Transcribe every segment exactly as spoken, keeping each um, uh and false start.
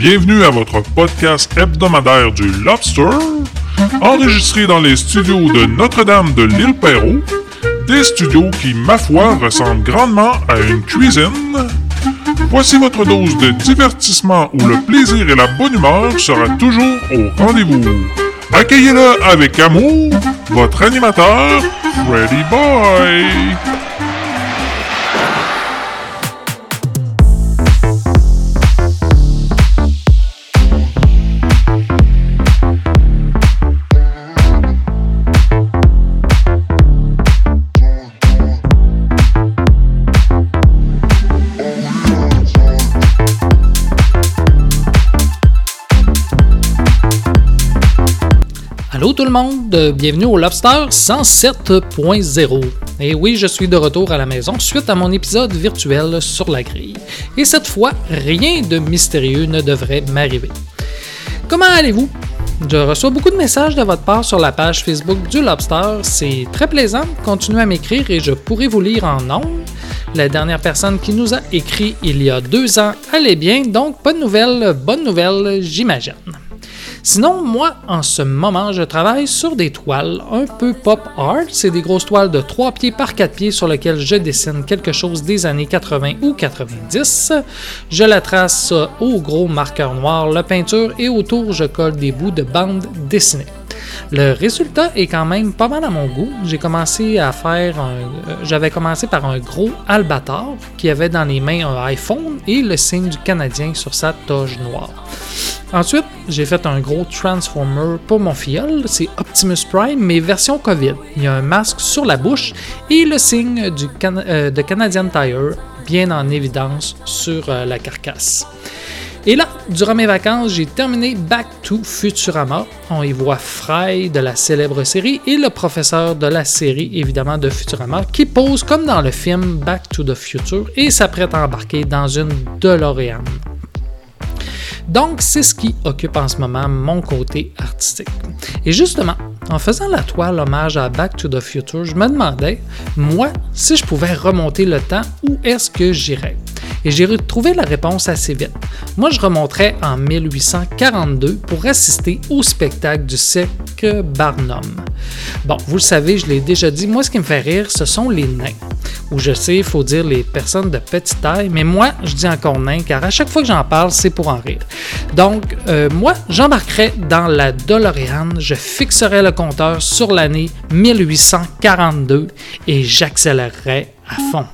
Bienvenue à votre podcast hebdomadaire du Lobster, enregistré dans les studios de Notre-Dame de l'Île-Perrot, des studios qui, ma foi, ressemblent grandement à une cuisine. Voici votre dose de divertissement où le plaisir et la bonne humeur sera toujours au rendez-vous. Accueillez-le avec amour, votre animateur, Freddy Boy. Allô tout le monde, bienvenue au Lobster cent sept point zéro. Et oui, je suis de retour à la maison suite à mon épisode virtuel sur la grille. Et cette fois, rien de mystérieux ne devrait m'arriver. Comment allez-vous? Je reçois beaucoup de messages de votre part sur la page Facebook du Lobster. C'est très plaisant. Continuez à m'écrire et je pourrai vous lire en ondes. La dernière personne qui nous a écrit il y a deux ans allait bien, donc bonne nouvelle, bonne nouvelle, j'imagine. Sinon, moi, en ce moment, je travaille sur des toiles un peu pop art. C'est des grosses toiles de trois pieds par quatre pieds sur lesquelles je dessine quelque chose des années quatre-vingts ou quatre-vingt-dix. Je la trace au gros marqueur noir, la peinture, et autour, je colle des bouts de bande dessinée. Le résultat est quand même pas mal à mon goût. J'ai commencé à faire un, euh, j'avais commencé par un gros albatore qui avait dans les mains un iPhone et le signe du Canadien sur sa toge noire. Ensuite, j'ai fait un gros Transformer pour mon filleul, c'est Optimus Prime, mais version COVID. Il y a un masque sur la bouche et le signe du Can- euh, de Canadian Tire bien en évidence sur euh, la carcasse. Et là, durant mes vacances, j'ai terminé Back to Futurama. On y voit Fry de la célèbre série et le professeur de la série, évidemment, de Futurama, qui pose comme dans le film Back to the Future et s'apprête à embarquer dans une DeLorean. Donc, c'est ce qui occupe en ce moment mon côté artistique. Et justement, en faisant la toile hommage à Back to the Future, je me demandais, moi, si je pouvais remonter le temps, où est-ce que j'irais? Et j'ai retrouvé la réponse assez vite. Moi, je remonterais en dix-huit cent quarante-deux pour assister au spectacle du cirque Barnum. Bon, vous le savez, je l'ai déjà dit, moi, ce qui me fait rire, ce sont les nains. Ou je sais, il faut dire les personnes de petite taille, mais moi, je dis encore nain, car à chaque fois que j'en parle, c'est pour en rire. Donc, euh, moi, j'embarquerais dans la DeLorean, je fixerais le compteur sur l'année dix-huit cent quarante-deux et j'accélérerais à fond.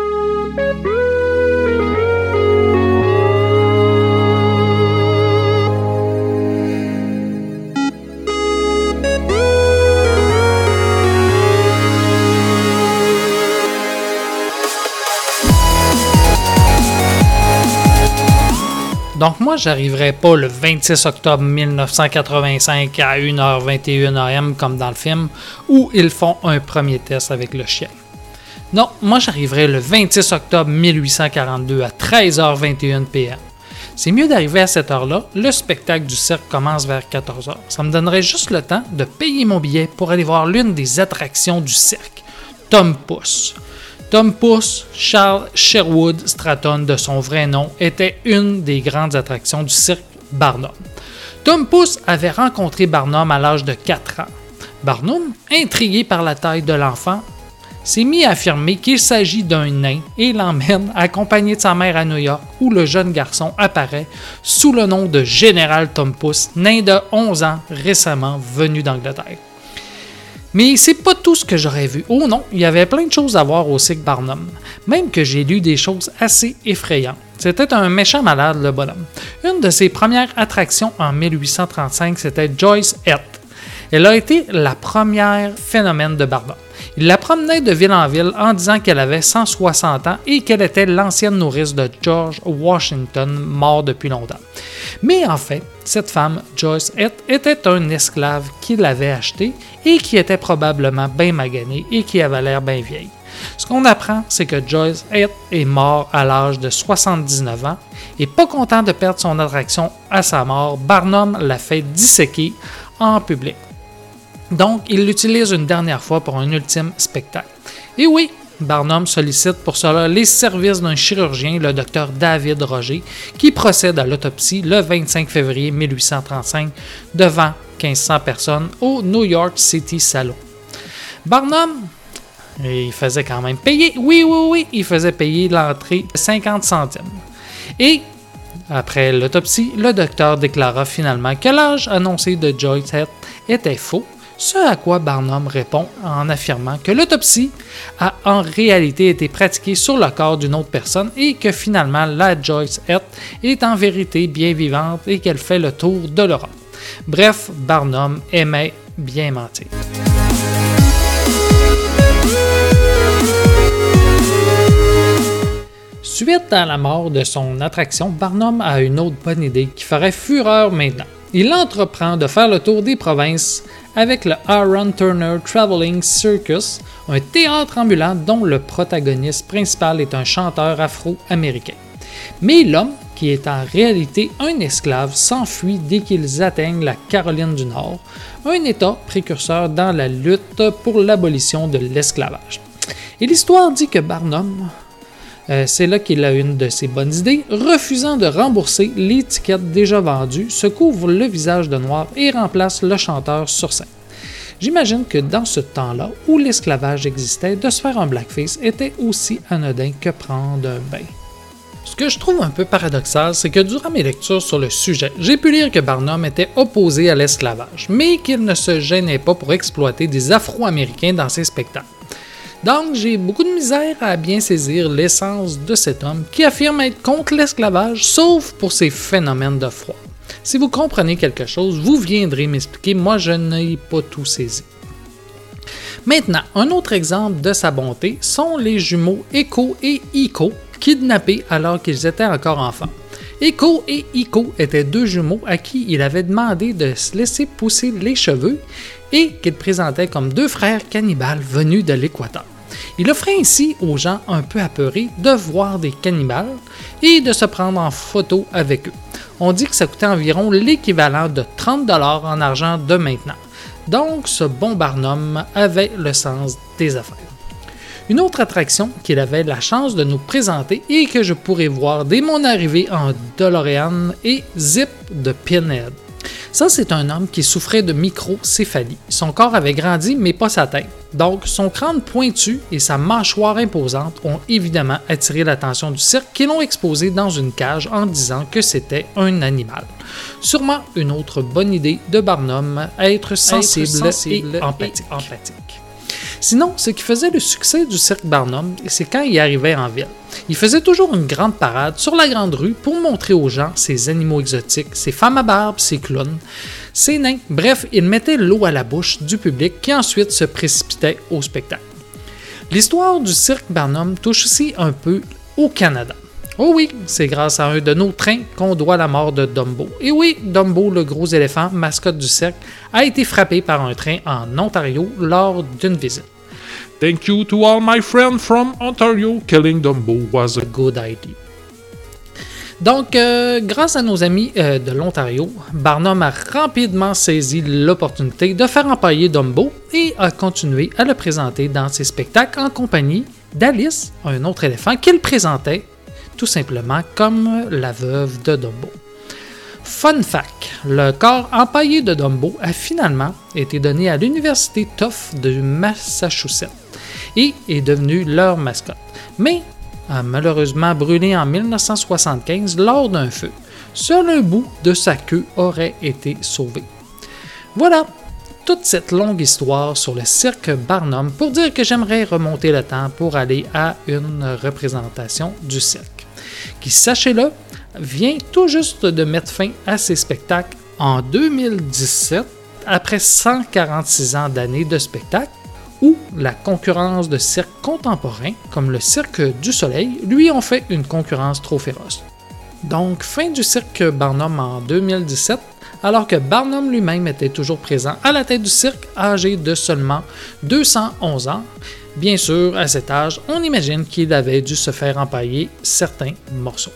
Donc moi, j'arriverai pas le vingt-six octobre mille neuf cent quatre-vingt-cinq à une heure vingt et une A M comme dans le film, où ils font un premier test avec le chien. Non, moi j'arriverai le vingt-six octobre dix-huit cent quarante-deux à treize heures vingt et une P M. C'est mieux d'arriver à cette heure-là, le spectacle du cirque commence vers quatorze heures. Ça me donnerait juste le temps de payer mon billet pour aller voir l'une des attractions du cirque, Tom Pouce. Tom Pouce, Charles Sherwood Stratton de son vrai nom, était une des grandes attractions du cirque Barnum. Tom Pouce avait rencontré Barnum à l'âge de quatre ans. Barnum, intrigué par la taille de l'enfant, s'est mis à affirmer qu'il s'agit d'un nain et l'emmène accompagné de sa mère à New York où le jeune garçon apparaît sous le nom de Général Tom Pouce, nain de onze ans récemment venu d'Angleterre. Mais c'est pas tout ce que j'aurais vu. Oh non, il y avait plein de choses à voir au cirque Barnum. Même que j'ai lu des choses assez effrayantes. C'était un méchant malade, le bonhomme. Une de ses premières attractions en dix-huit cent trente-cinq, c'était Joyce Head. Elle a été la première phénomène de Barnum. Il la promenait de ville en ville en disant qu'elle avait cent soixante ans et qu'elle était l'ancienne nourrice de George Washington, mort depuis longtemps. Mais en fait, cette femme, Joyce Head, était un esclave qui l'avait acheté et qui était probablement bien magané et qui avait l'air bien vieille. Ce qu'on apprend, c'est que Joyce Head est mort à l'âge de soixante-dix-neuf ans et pas content de perdre son attraction à sa mort, Barnum l'a fait disséquer en public. Donc, il l'utilise une dernière fois pour un ultime spectacle. Et oui, Barnum sollicite pour cela les services d'un chirurgien, le docteur David Roger, qui procède à l'autopsie le vingt-cinq février mille huit cent trente-cinq devant quinze cents personnes au New York City Saloon. Barnum, il faisait quand même payer, oui, oui, oui, il faisait payer l'entrée cinquante centimes. Et après l'autopsie, le docteur déclara finalement que l'âge annoncé de Joyce Heth était faux, ce à quoi Barnum répond en affirmant que l'autopsie a en réalité été pratiquée sur le corps d'une autre personne et que finalement la Joyce Heth est en vérité bien vivante et qu'elle fait le tour de l'Europe. Bref, Barnum aimait bien mentir. Suite à la mort de son attraction, Barnum a une autre bonne idée qui ferait fureur maintenant. Il entreprend de faire le tour des provinces avec le Aaron Turner Traveling Circus, un théâtre ambulant dont le protagoniste principal est un chanteur afro-américain. Mais l'homme, qui est en réalité un esclave, s'enfuit dès qu'ils atteignent la Caroline du Nord, un État précurseur dans la lutte pour l'abolition de l'esclavage. Et l'histoire dit que Barnum, Euh, c'est là qu'il a une de ses bonnes idées, refusant de rembourser l'étiquette déjà vendue, se couvre le visage de noir et remplace le chanteur sur scène. J'imagine que dans ce temps-là, où l'esclavage existait, de se faire un blackface était aussi anodin que prendre un bain. Ce que je trouve un peu paradoxal, c'est que durant mes lectures sur le sujet, j'ai pu lire que Barnum était opposé à l'esclavage, mais qu'il ne se gênait pas pour exploiter des Afro-Américains dans ses spectacles. Donc, j'ai beaucoup de misère à bien saisir l'essence de cet homme qui affirme être contre l'esclavage, sauf pour ses phénomènes de froid. Si vous comprenez quelque chose, vous viendrez m'expliquer, moi je n'ai pas tout saisi. Maintenant, un autre exemple de sa bonté sont les jumeaux Echo et Iko, kidnappés alors qu'ils étaient encore enfants. Echo et Iko étaient deux jumeaux à qui il avait demandé de se laisser pousser les cheveux et qu'il présentait comme deux frères cannibales venus de l'Équateur. Il offrait ainsi aux gens un peu apeurés de voir des cannibales et de se prendre en photo avec eux. On dit que ça coûtait environ l'équivalent de trente dollars en argent de maintenant. Donc ce bon Barnum avait le sens des affaires. Une autre attraction qu'il avait la chance de nous présenter et que je pourrais voir dès mon arrivée en DeLorean est Zip de Pinhead. Ça, c'est un homme qui souffrait de microcéphalie. Son corps avait grandi, mais pas sa tête. Donc, son crâne pointu et sa mâchoire imposante ont évidemment attiré l'attention du cirque qui l'ont exposé dans une cage en disant que c'était un animal. Sûrement une autre bonne idée de Barnum, être sensible, être sensible et, empathique. et empathique. Sinon, ce qui faisait le succès du cirque Barnum, c'est quand il arrivait en ville. Il faisait toujours une grande parade sur la grande rue pour montrer aux gens ses animaux exotiques, ses femmes à barbe, ses clowns, ses nains. Bref, il mettait l'eau à la bouche du public qui ensuite se précipitait au spectacle. L'histoire du cirque Barnum touche aussi un peu au Canada. Oh oui, c'est grâce à un de nos trains qu'on doit la mort de Dumbo. Et oui, Dumbo, le gros éléphant, mascotte du cirque, a été frappé par un train en Ontario lors d'une visite. Thank you to all my friends from Ontario. Killing Dumbo was a good idea. Donc, euh, grâce à nos amis euh, de l'Ontario, Barnum a rapidement saisi l'opportunité de faire empailler Dumbo et a continué à le présenter dans ses spectacles en compagnie d'Alice, un autre éléphant qu'il présentait tout simplement comme la veuve de Dumbo. Fun fact, le corps empaillé de Dumbo a finalement été donné à l'université Tufts de Massachusetts et est devenu leur mascotte, mais a malheureusement brûlé en dix-neuf cent soixante-quinze lors d'un feu. Seul un bout de sa queue aurait été sauvé. Voilà toute cette longue histoire sur le cirque Barnum pour dire que j'aimerais remonter le temps pour aller à une représentation du cirque, qui, sachez-le, vient tout juste de mettre fin à ses spectacles en deux mille dix-sept, après cent quarante-six ans d'années de spectacle, où la concurrence de cirques contemporains, comme le Cirque du Soleil, lui ont fait une concurrence trop féroce. Donc, fin du cirque Barnum en deux mille dix-sept, alors que Barnum lui-même était toujours présent à la tête du cirque, âgé de seulement deux cent onze ans. Bien sûr, à cet âge, on imagine qu'il avait dû se faire empailler certains morceaux.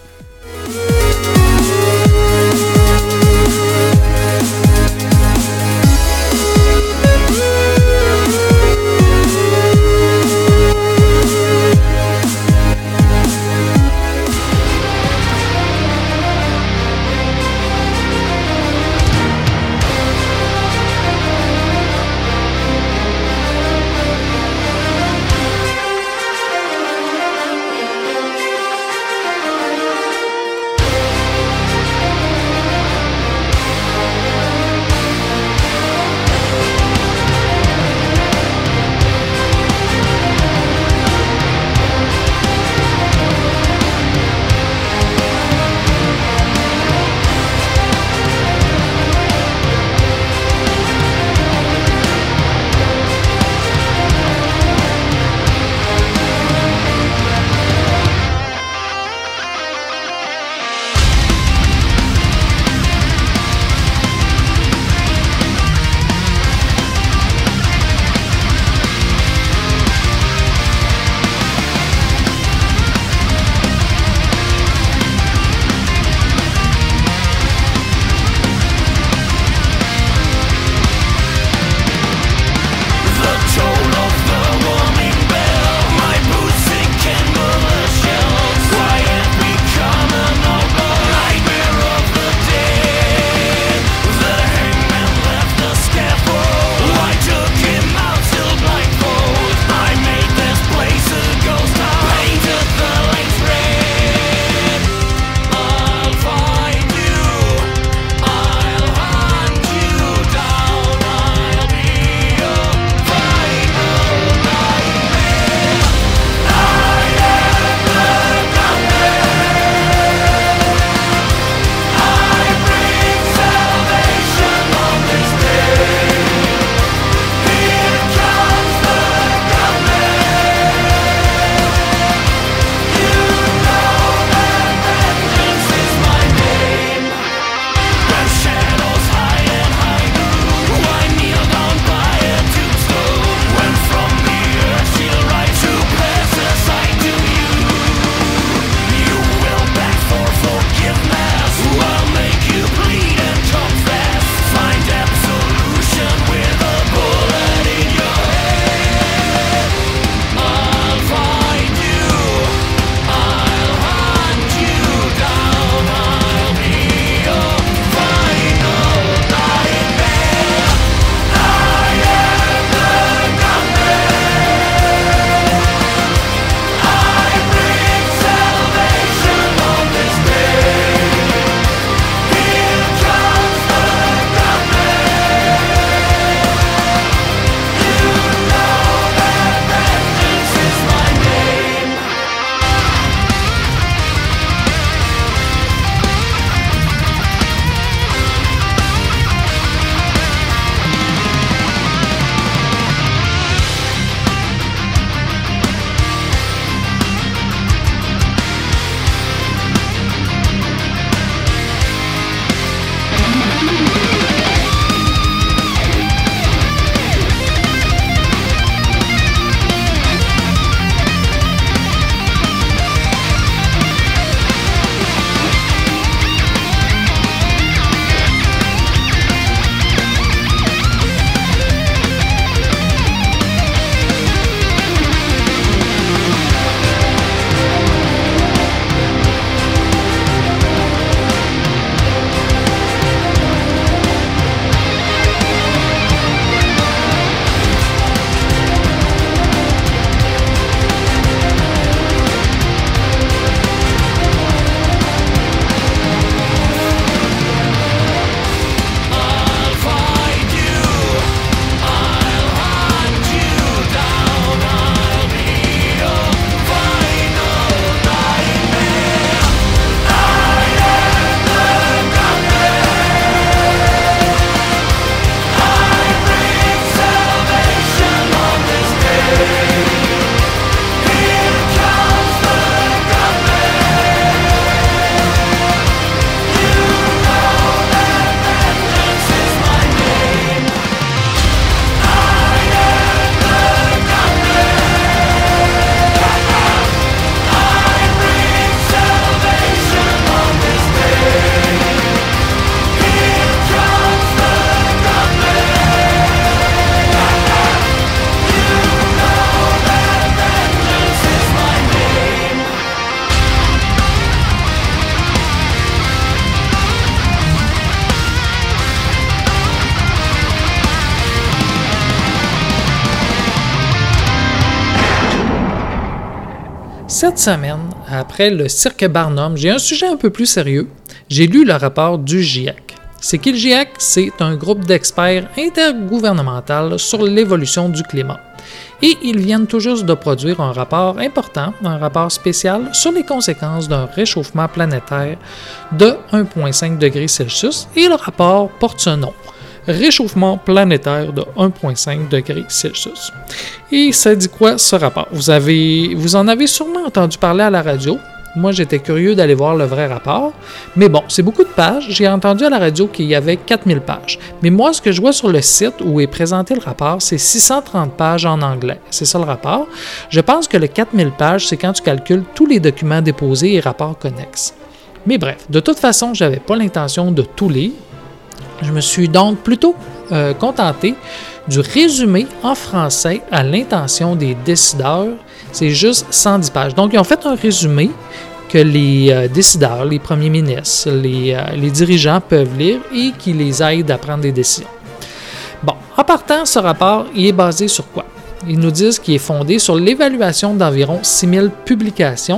Cette semaine, après le cirque Barnum, j'ai un sujet un peu plus sérieux. J'ai lu le rapport du GIEC. C'est qui le GIEC? C'est un groupe d'experts intergouvernemental sur l'évolution du climat. Et ils viennent tout juste de produire un rapport important, un rapport spécial sur les conséquences d'un réchauffement planétaire de un virgule cinq degrés Celsius, et le rapport porte ce nom. Réchauffement planétaire de un virgule cinq degrés Celsius. Et ça dit quoi ce rapport? Vous, avez, vous en avez sûrement entendu parler à la radio. Moi, j'étais curieux d'aller voir le vrai rapport. Mais bon, c'est beaucoup de pages. J'ai entendu à la radio qu'il y avait quatre mille pages. Mais moi, ce que je vois sur le site où est présenté le rapport, c'est six cent trente pages en anglais. C'est ça le rapport. Je pense que le quatre mille pages, c'est quand tu calcules tous les documents déposés et rapports connexes. Mais bref, de toute façon, je n'avais pas l'intention de tout lire. Je me suis donc plutôt euh, contenté du résumé en français à l'intention des décideurs. C'est juste cent dix pages. Donc, ils ont fait un résumé que les euh, décideurs, les premiers ministres, les, euh, les dirigeants peuvent lire et qui les aide à prendre des décisions. Bon, en partant, ce rapport, il est basé sur quoi? Ils nous disent qu'il est fondé sur l'évaluation d'environ six mille publications.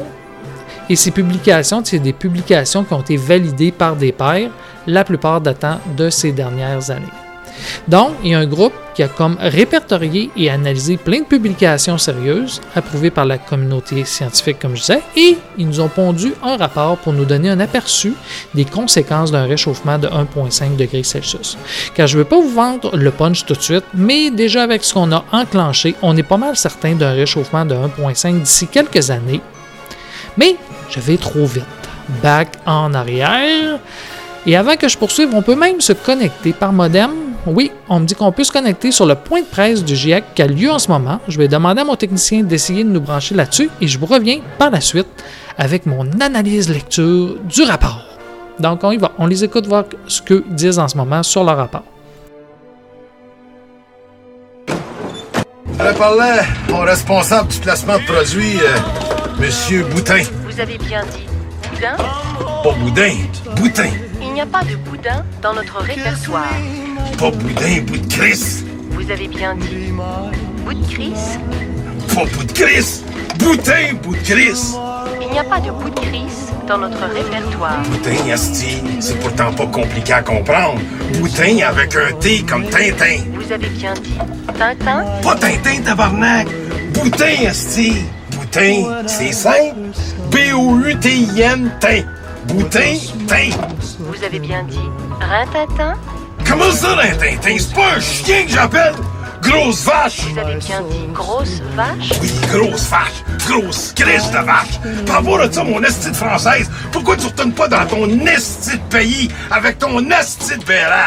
Et ces publications, c'est des publications qui ont été validées par des pairs la plupart datant de ces dernières années. Donc, il y a un groupe qui a comme répertorié et analysé plein de publications sérieuses, approuvées par la communauté scientifique, comme je disais, et ils nous ont pondu un rapport pour nous donner un aperçu des conséquences d'un réchauffement de un virgule cinq degrés Celsius. Car je ne veux pas vous vendre le punch tout de suite, mais déjà avec ce qu'on a enclenché, on est pas mal certain d'un réchauffement de un virgule cinq d'ici quelques années. Mais je vais trop vite. Back en arrière. Et avant que je poursuive, on peut même se connecter par modem. Oui, on me dit qu'on peut se connecter sur le point de presse du GIEC qui a lieu en ce moment. Je vais demander à mon technicien d'essayer de nous brancher là-dessus et je vous reviens par la suite avec mon analyse lecture du rapport. Donc, on y va. On les écoute voir ce qu'ils disent en ce moment sur le rapport. Je parlais au responsable du placement de produits, euh, M. Boutin. Vous avez bien dit boudin? Pas boudin, Boutin. Il n'y a pas de boudin dans notre répertoire. Pas boudin, bout de Chris. Vous avez bien dit bout de Chris? Pas bout de Chris. Boutin, bout de Chris. Il n'y a pas de bout de Chris dans notre répertoire. Boutin, asti, c'est pourtant pas compliqué à comprendre. Boutin avec un T comme Tintin. Vous avez bien dit Tintin? Pas Tintin, tabarnak. Boutin, asti. Boutin, c'est simple. B O U T I N, tin. Boutin, tin. Vous avez bien dit Rintintin? Comment ça, Rintintin? C'est pas un chien que j'appelle? Grosse vache! Vous avez bien dit grosse vache? Oui, grosse vache! Grosse crisse de vache! Par rapport de ça, mon esti de française, pourquoi tu retournes pas dans ton esti de pays avec ton esti de béra?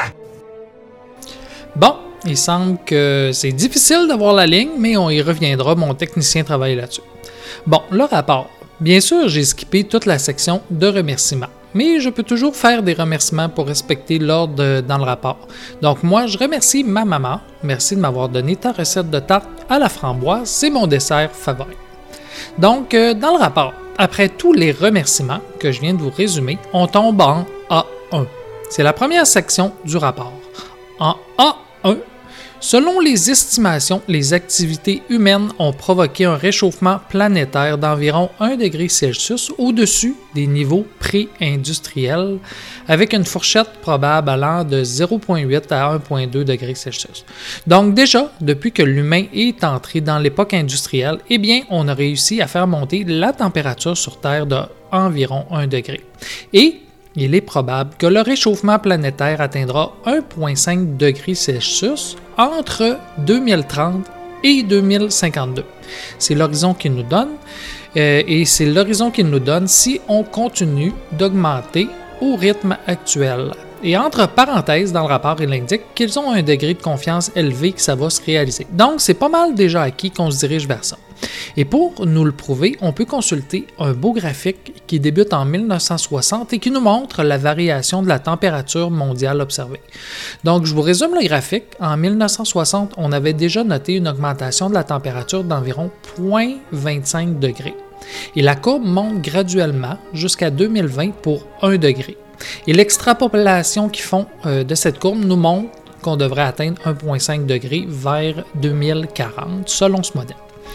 Bon, il semble que c'est difficile d'avoir la ligne, mais on y reviendra, mon technicien travaille là-dessus. Bon, le rapport. Bien sûr, j'ai skippé toute la section de remerciements, mais je peux toujours faire des remerciements pour respecter l'ordre dans le rapport. Donc moi, je remercie ma maman. Merci de m'avoir donné ta recette de tarte à la framboise, c'est mon dessert favori. Donc, euh, dans le rapport, après tous les remerciements que je viens de vous résumer, on tombe en A un. C'est la première section du rapport. En A un, selon les estimations, les activités humaines ont provoqué un réchauffement planétaire d'environ un degré Celsius au-dessus des niveaux pré-industriels, avec une fourchette probable allant de zéro virgule huit à un virgule deux degrés Celsius. Donc déjà, depuis que l'humain est entré dans l'époque industrielle, eh bien, on a réussi à faire monter la température sur Terre d'environ un degré. Et il est probable que le réchauffement planétaire atteindra un virgule cinq degrés Celsius entre deux mille trente et deux mille cinquante-deux. C'est l'horizon qu'il nous donne euh, et c'est l'horizon qu'il nous donne si on continue d'augmenter au rythme actuel. Et entre parenthèses, dans le rapport, il indique qu'ils ont un degré de confiance élevé que ça va se réaliser. Donc, c'est pas mal déjà acquis qu'on se dirige vers ça. Et pour nous le prouver, on peut consulter un beau graphique qui débute en mille neuf cent soixante et qui nous montre la variation de la température mondiale observée. Donc, je vous résume le graphique. En mille neuf cent soixante, on avait déjà noté une augmentation de la température d'environ zéro virgule vingt-cinq degrés. Et la courbe monte graduellement jusqu'à deux mille vingt pour un degré. Et l'extrapolation qu'ils font euh, de cette courbe nous montre qu'on devrait atteindre un virgule cinq degré vers deux mille quarante, selon ce modèle.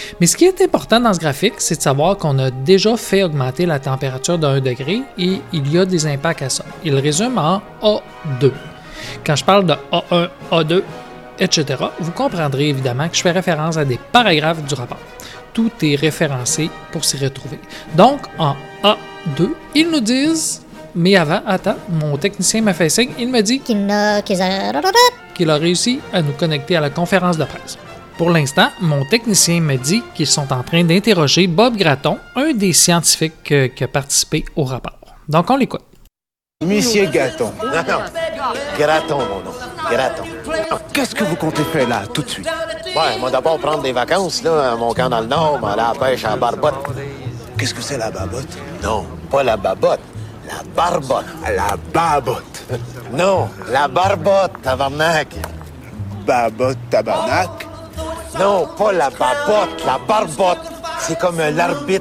Mais ce qui est important dans ce graphique, c'est de savoir qu'on a déjà fait augmenter la température de un degré et il y a des impacts à ça. Il résume en A deux. Quand je parle de A un, A deux, et cetera, vous comprendrez évidemment que je fais référence à des paragraphes du rapport. Tout est référencé pour s'y retrouver. Donc, en A deux, ils nous disent, mais avant, attends, mon technicien m'a fait signe, il me dit Qu'il a, qu'il a... qu'il a réussi à nous connecter à la conférence de presse. Pour l'instant, mon technicien me dit qu'ils sont en train d'interroger Bob Gratton, un des scientifiques euh, qui a participé au rapport. Donc, on l'écoute. Monsieur Gratton, Non, non. Gratton, mon nom. Gratton. qu'est-ce que vous comptez faire là, tout de suite? Ouais, moi d'abord prendre des vacances, là, à mon camp dans le Nord, m'aller à la pêche à la barbotte. Qu'est-ce que c'est la babotte? Non, pas la babotte, la barbotte. La babotte. Non, la barbotte, tabarnak. Babotte tabarnak? Non, pas la babotte, la barbotte. C'est comme euh, l'arbitre.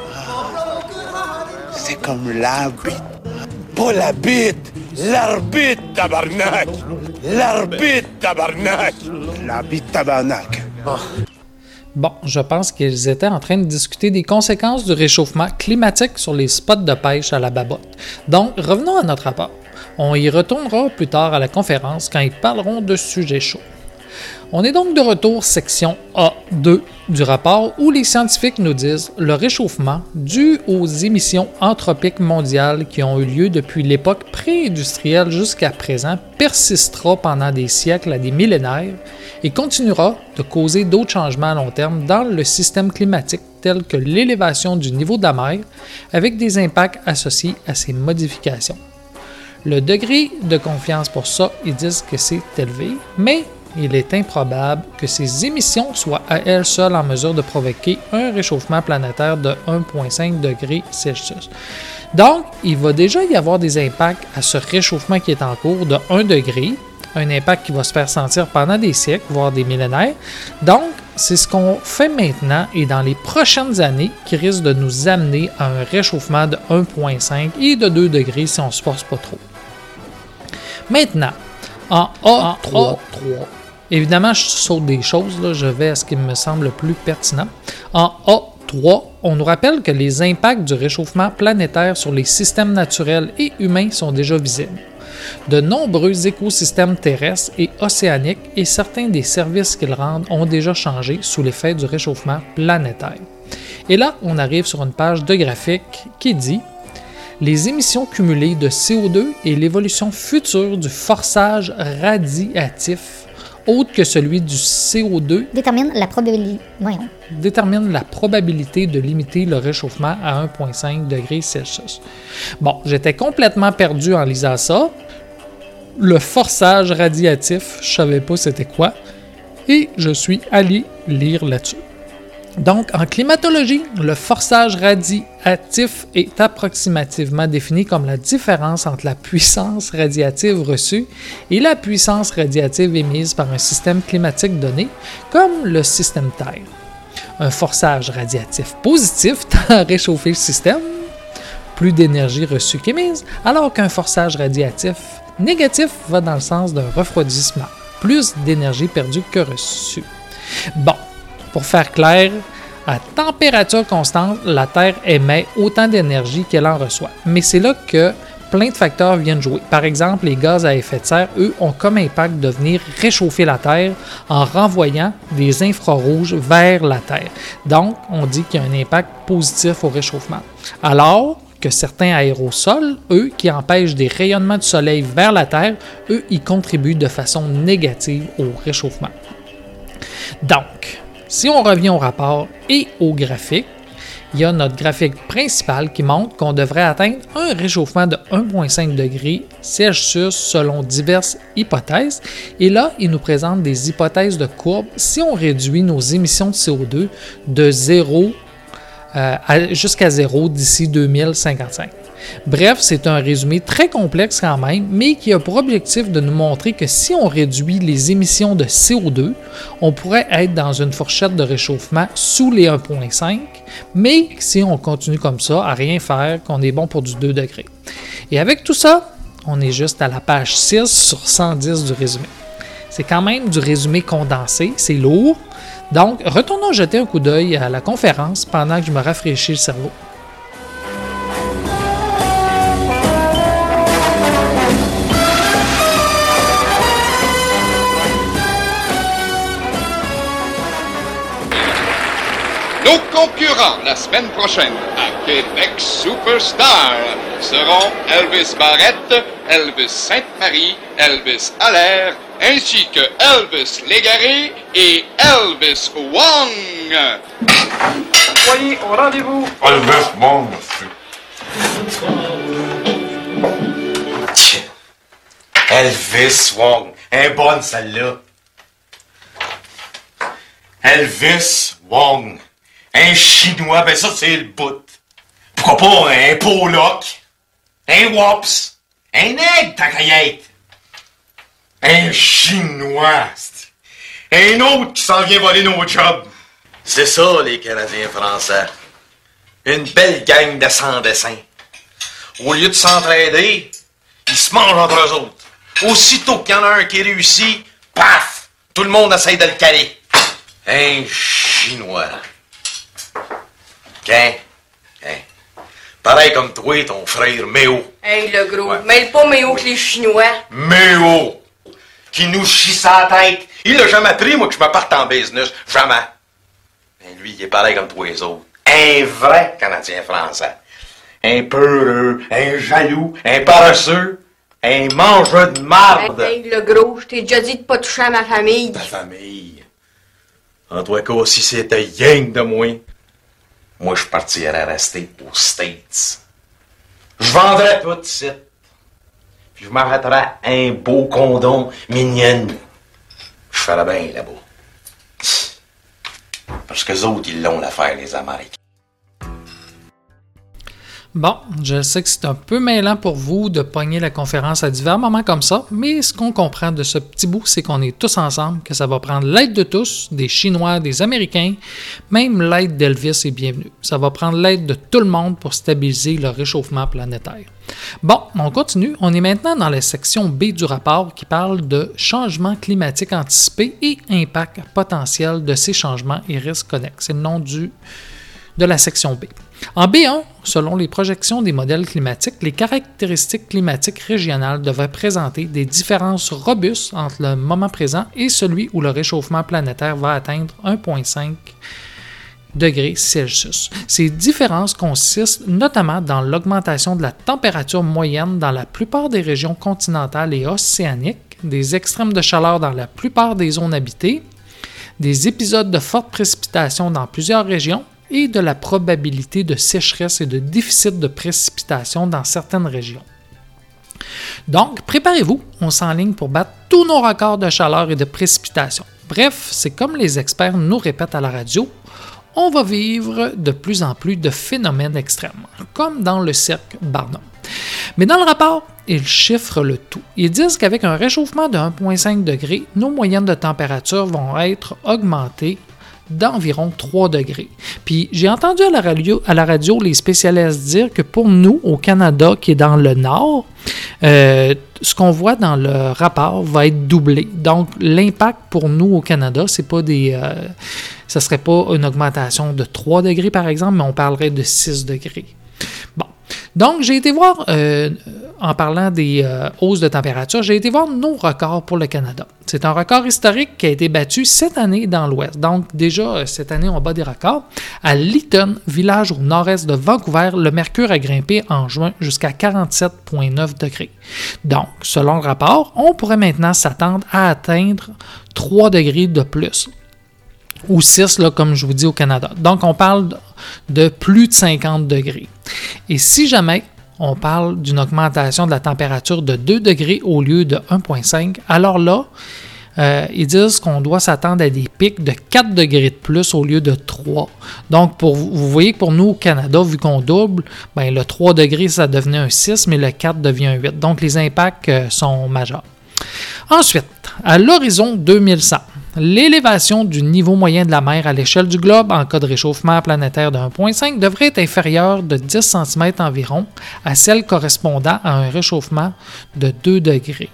C'est comme la bite. Pas la bite, l'arbitre, tabarnak. L'arbitre, tabarnak. La bite tabarnak. Bon, je pense qu'ils étaient en train de discuter des conséquences du réchauffement climatique sur les spots de pêche à la babotte. Donc, revenons à notre rapport. On y retournera plus tard à la conférence quand ils parleront de sujets chauds. On est donc de retour section A deux du rapport où les scientifiques nous disent le réchauffement dû aux émissions anthropiques mondiales qui ont eu lieu depuis l'époque pré-industrielle jusqu'à présent persistera pendant des siècles à des millénaires et continuera de causer d'autres changements à long terme dans le système climatique tels que l'élévation du niveau de la mer avec des impacts associés à ces modifications. Le degré de confiance pour ça, ils disent que c'est élevé, mais il est improbable que ces émissions soient à elles seules en mesure de provoquer un réchauffement planétaire de un virgule cinq degrés Celsius. Donc, il va déjà y avoir des impacts à ce réchauffement qui est en cours de un degré, un impact qui va se faire sentir pendant des siècles, voire des millénaires. Donc, c'est ce qu'on fait maintenant et dans les prochaines années qui risque de nous amener à un réchauffement de un virgule cinq et de deux degrés si on ne se force pas trop. Maintenant, en A trois, évidemment, je saute des choses, là, je vais à ce qui me semble le plus pertinent. En A trois, on nous rappelle que les impacts du réchauffement planétaire sur les systèmes naturels et humains sont déjà visibles. De nombreux écosystèmes terrestres et océaniques et certains des services qu'ils rendent ont déjà changé sous l'effet du réchauffement planétaire. Et là, on arrive sur une page de graphique qui dit les émissions cumulées de C O deux et l'évolution future du forçage radiatif, autre que celui du C O deux, Détermine la probabilité. Voyons. détermine la probabilité de limiter le réchauffement à un virgule cinq degrés Celsius. Bon, j'étais complètement perdu en lisant ça. Le forçage radiatif, je savais pas c'était quoi, et je suis allé lire là-dessus. Donc, en climatologie, le forçage radiatif est approximativement défini comme la différence entre la puissance radiative reçue et la puissance radiative émise par un système climatique donné, comme le système Terre. Un forçage radiatif positif tend à réchauffer le système, plus d'énergie reçue qu'émise, alors qu'un forçage radiatif négatif va dans le sens d'un refroidissement, plus d'énergie perdue que reçue. Bon. Pour faire clair, à température constante, la Terre émet autant d'énergie qu'elle en reçoit. Mais c'est là que plein de facteurs viennent jouer. Par exemple, les gaz à effet de serre, eux, ont comme impact de venir réchauffer la Terre en renvoyant des infrarouges vers la Terre. Donc, on dit qu'il y a un impact positif au réchauffement. Alors que certains aérosols, eux, qui empêchent des rayonnements du Soleil vers la Terre, eux, ils contribuent de façon négative au réchauffement. Donc, si on revient au rapport et au graphique, il y a notre graphique principal qui montre qu'on devrait atteindre un réchauffement de un virgule cinq degrés Celsius selon diverses hypothèses. Et là, il nous présente des hypothèses de courbe si on réduit nos émissions de C O deux de zéro euh, jusqu'à zéro d'ici deux mille cinquante-cinq. Bref, c'est un résumé très complexe quand même, mais qui a pour objectif de nous montrer que si on réduit les émissions de C O deux, on pourrait être dans une fourchette de réchauffement sous les un virgule cinq, mais si on continue comme ça, à rien faire, qu'on est bon pour du deux degrés. Et avec tout ça, on est juste à la page six sur cent dix du résumé. C'est quand même du résumé condensé, c'est lourd, Donc, retournons jeter un coup d'œil à la conférence pendant que je me rafraîchis le cerveau. Nos concurrents la semaine prochaine à Québec Superstar seront Elvis Barrette, Elvis Sainte-Marie, Elvis Allaire, ainsi que Elvis Légaré et Elvis Wong. Soyez au rendez-vous. Elvis Wong, Tiens. Elvis Wong. Un bonne celle-là. Elvis Wong. Un Chinois, ben ça c'est le bout. Pourquoi pas un Pollock? Un Wops? Un aigle, ta caillette? Un Chinois? Un autre qui s'en vient voler nos jobs. C'est ça, les Canadiens français. Une belle gang de sans-dessin. Au lieu de s'entraider, ils se mangent entre eux autres. Aussitôt qu'il y en a un qui réussit, paf! Tout le monde essaye de le caler. Un Chinois. Qu'un? Qu'un? Pareil comme toi et ton frère Méo. Hey, le gros, Ouais. mêle pas Méo que les Chinois. Méo! Qui nous chie sa tête. Il a jamais appris, moi, que je me parte en business. Jamais. Mais lui, il est pareil comme tous les autres. Un vrai Canadien français. Un peureux, un jaloux, un paresseux, un mangeur de marde. Hey, hey, le gros, je t'ai déjà dit de pas toucher à ma famille. Ta famille. En tout cas, si c'était yang de moi, moi, je partirais rester aux States. Je vendrais tout ici. Puis je m'arrêterais un beau condom mignonne. Je ferais bien là-bas. Parce que les autres, ils l'ont l'affaire, les Américains. Bon, je sais que c'est un peu mêlant pour vous de pogner la conférence à divers moments comme ça, mais ce qu'on comprend de ce petit bout, c'est qu'on est tous ensemble, que ça va prendre l'aide de tous, des Chinois, des Américains, même l'aide d'Elvis est bienvenue. Ça va prendre l'aide de tout le monde pour stabiliser le réchauffement planétaire. Bon, on continue. On est maintenant dans la section B du rapport qui parle de changements climatiques anticipés et impact potentiel de ces changements et risques connexes. C'est le nom du, de la section B. En B un, selon les projections des modèles climatiques, les caractéristiques climatiques régionales devraient présenter des différences robustes entre le moment présent et celui où le réchauffement planétaire va atteindre un virgule cinq degrés Celsius. Ces différences consistent notamment dans l'augmentation de la température moyenne dans la plupart des régions continentales et océaniques, des extrêmes de chaleur dans la plupart des zones habitées, des épisodes de fortes précipitations dans plusieurs régions, et de la probabilité de sécheresse et de déficit de précipitation dans certaines régions. Donc, préparez-vous, on s'enligne pour battre tous nos records de chaleur et de précipitation. Bref, c'est comme les experts nous répètent à la radio, on va vivre de plus en plus de phénomènes extrêmes, comme dans le cirque Barnum. Mais dans le rapport, ils chiffrent le tout. Ils disent qu'avec un réchauffement de un virgule cinq degré, nos moyennes de température vont être augmentées d'environ trois degrés. Puis j'ai entendu à la, radio, à la radio les spécialistes dire que pour nous, au Canada, qui est dans le nord, euh, ce qu'on voit dans le rapport va être doublé. Donc l'impact pour nous au Canada, c'est pas des, euh, ça serait pas une augmentation de trois degrés par exemple, mais on parlerait de six degrés. Bon. Donc, j'ai été voir, euh, en parlant des euh, hausses de température, j'ai été voir nos records pour le Canada. C'est un record historique qui a été battu cette année dans l'Ouest. Donc, déjà, cette année, on bat des records. À Lytton, village au nord-est de Vancouver, le mercure a grimpé en juin jusqu'à quarante-sept virgule neuf degrés. Donc, selon le rapport, on pourrait maintenant s'attendre à atteindre trois degrés de plus. Ou six, là, comme je vous dis, au Canada. Donc, on parle de plus de cinquante degrés. Et si jamais on parle d'une augmentation de la température de deux degrés au lieu de un virgule cinq, alors là, euh, ils disent qu'on doit s'attendre à des pics de quatre degrés de plus au lieu de trois. Donc, pour, vous voyez que pour nous, au Canada, vu qu'on double, ben, le trois degrés, ça devenait un six, mais le quatre devient un huit. Donc, les impacts euh, sont majeurs. Ensuite, à l'horizon deux mille cent, l'élévation du niveau moyen de la mer à l'échelle du globe en cas de réchauffement planétaire de un virgule cinq devrait être inférieure de dix centimètres environ à celle correspondant à un réchauffement de deux degrés.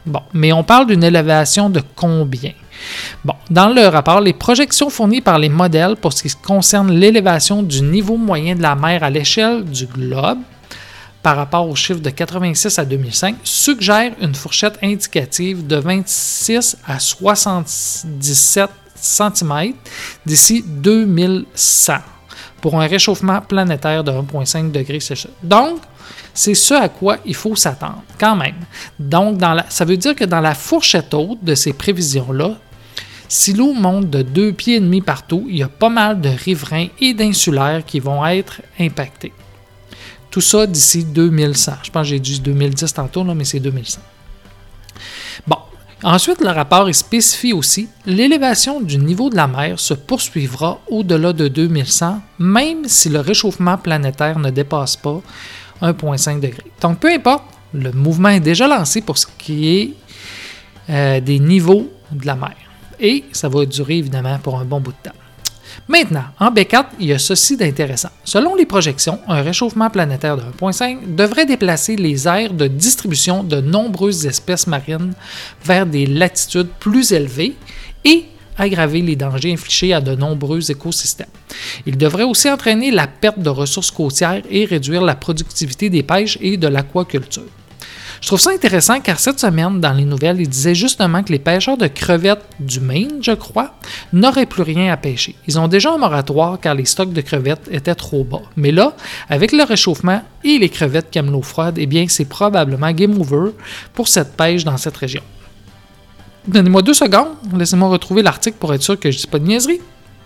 Bon, mais on parle d'une élévation de combien? Bon, dans le rapport, les projections fournies par les modèles pour ce qui concerne l'élévation du niveau moyen de la mer à l'échelle du globe par rapport au chiffre de quatre-vingt-six à deux mille cinq suggèrent une fourchette indicative de vingt-six à soixante-dix-sept centimètres d'ici deux mille cent pour un réchauffement planétaire de un virgule cinq degrés Celsius. Donc, c'est ce à quoi il faut s'attendre, quand même. Donc, dans la, ça veut dire que dans la fourchette haute de ces prévisions-là, si l'eau monte de deux pieds et demi partout, il y a pas mal de riverains et d'insulaires qui vont être impactés. Tout ça d'ici deux mille cent. Je pense que j'ai dit deux mille dix tantôt, là, mais c'est deux mille cent. Bon. Ensuite, le rapport spécifie aussi l'élévation du niveau de la mer se poursuivra au-delà de deux mille cent, même si le réchauffement planétaire ne dépasse pas un virgule cinq degrés. Donc, peu importe, le mouvement est déjà lancé pour ce qui est euh, des niveaux de la mer. Et ça va durer évidemment pour un bon bout de temps. Maintenant, en B quatre, il y a ceci d'intéressant. Selon les projections, un réchauffement planétaire de un virgule cinq devrait déplacer les aires de distribution de nombreuses espèces marines vers des latitudes plus élevées et aggraver les dangers infligés à de nombreux écosystèmes. Il devrait aussi entraîner la perte de ressources côtières et réduire la productivité des pêches et de l'aquaculture. Je trouve ça intéressant car cette semaine, dans les nouvelles, il disait justement que les pêcheurs de crevettes du Maine, je crois, n'auraient plus rien à pêcher. Ils ont déjà un moratoire car les stocks de crevettes étaient trop bas. Mais là, avec le réchauffement et les crevettes qui aiment l'eau froide, eh bien, c'est probablement game over pour cette pêche dans cette région. Donnez-moi deux secondes, laissez-moi retrouver l'article pour être sûr que je ne dis pas de niaiserie.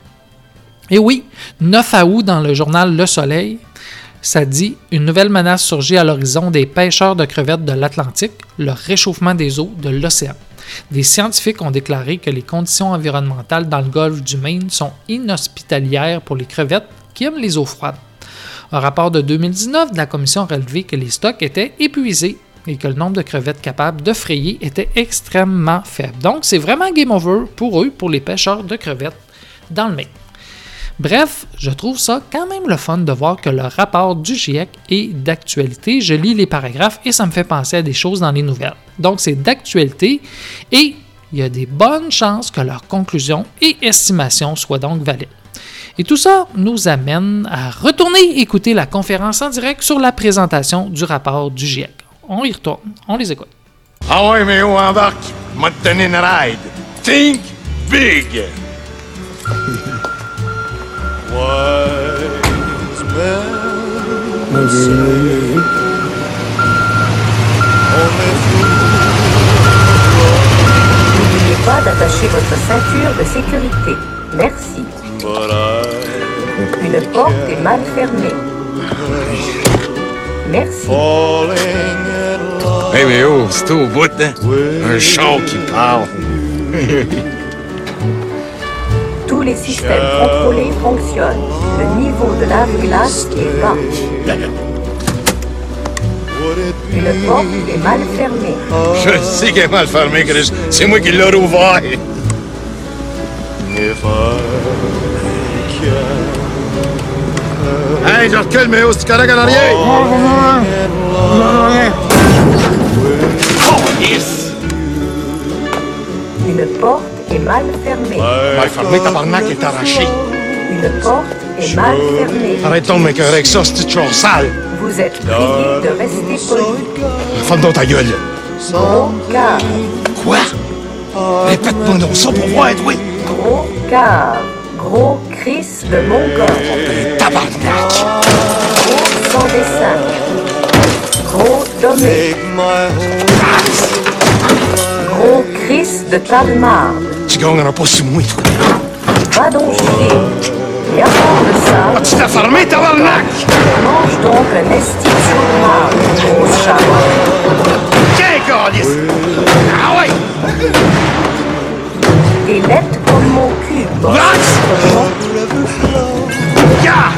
Et oui, neuf août dans le journal Le Soleil, ça dit « Une nouvelle menace surgit à l'horizon des pêcheurs de crevettes de l'Atlantique, le réchauffement des eaux de l'océan. » Des scientifiques ont déclaré que les conditions environnementales dans le golfe du Maine sont inhospitalières pour les crevettes qui aiment les eaux froides. Un rapport de deux mille dix-neuf de la Commission a relevé que les stocks étaient épuisés et que le nombre de crevettes capables de frayer était extrêmement faible. Donc, c'est vraiment game over pour eux, pour les pêcheurs de crevettes dans le Maine. Bref, je trouve ça quand même le fun de voir que le rapport du GIEC est d'actualité. Je lis les paragraphes et ça me fait penser à des choses dans les nouvelles. Donc, c'est d'actualité et il y a des bonnes chances que leurs conclusions et estimations soient donc valides. Et tout ça nous amène à retourner écouter la conférence en direct sur la présentation du rapport du GIEC. On y retourne, on les écoute. Ah ouais, mais où embarque? M'a te donné une ride. Think big! Wise men say, n'oubliez pas d'attacher votre ceinture de sécurité. Merci. Une porte est mal fermée. Merci. Hey, mais oh, c'est au bout, hein? Un char qui parle. Tous les systèmes contrôlés fonctionnent. Le niveau de lave-glace est bas. Une porte est mal fermée. Je sais qu'elle est mal fermée, Chris. C'est moi qui l'ai rouvert. Hey, je recule, mais où c'est correct en arrière? Oh, yes! Une porte est mal fermée. Mal fermée, tabarnak, est arraché. Une porte est mal fermée. Arrête donc de m'écœurer avec ça, c'est une chose sale. Vous êtes prié de rester poli. Ferme donc ta gueule. Gros cave. Quoi? Répète-moi donc ça pour voir, oui. Gros cave. Gros Chris de Mongol. Tabarnak. Gros sans dessin. Gros Domé. Gros Chris de Calmar. Tu gagneras pas sur moi, toi. Va donc chier. Et à part de ça... Ah, tu t'es fermé, tabarnak! Mange donc un esti de chou-de-marde, grosse charogne. Tiens, câlisse! Ah ouais! T'es nette comme mon cul, boss. Ya!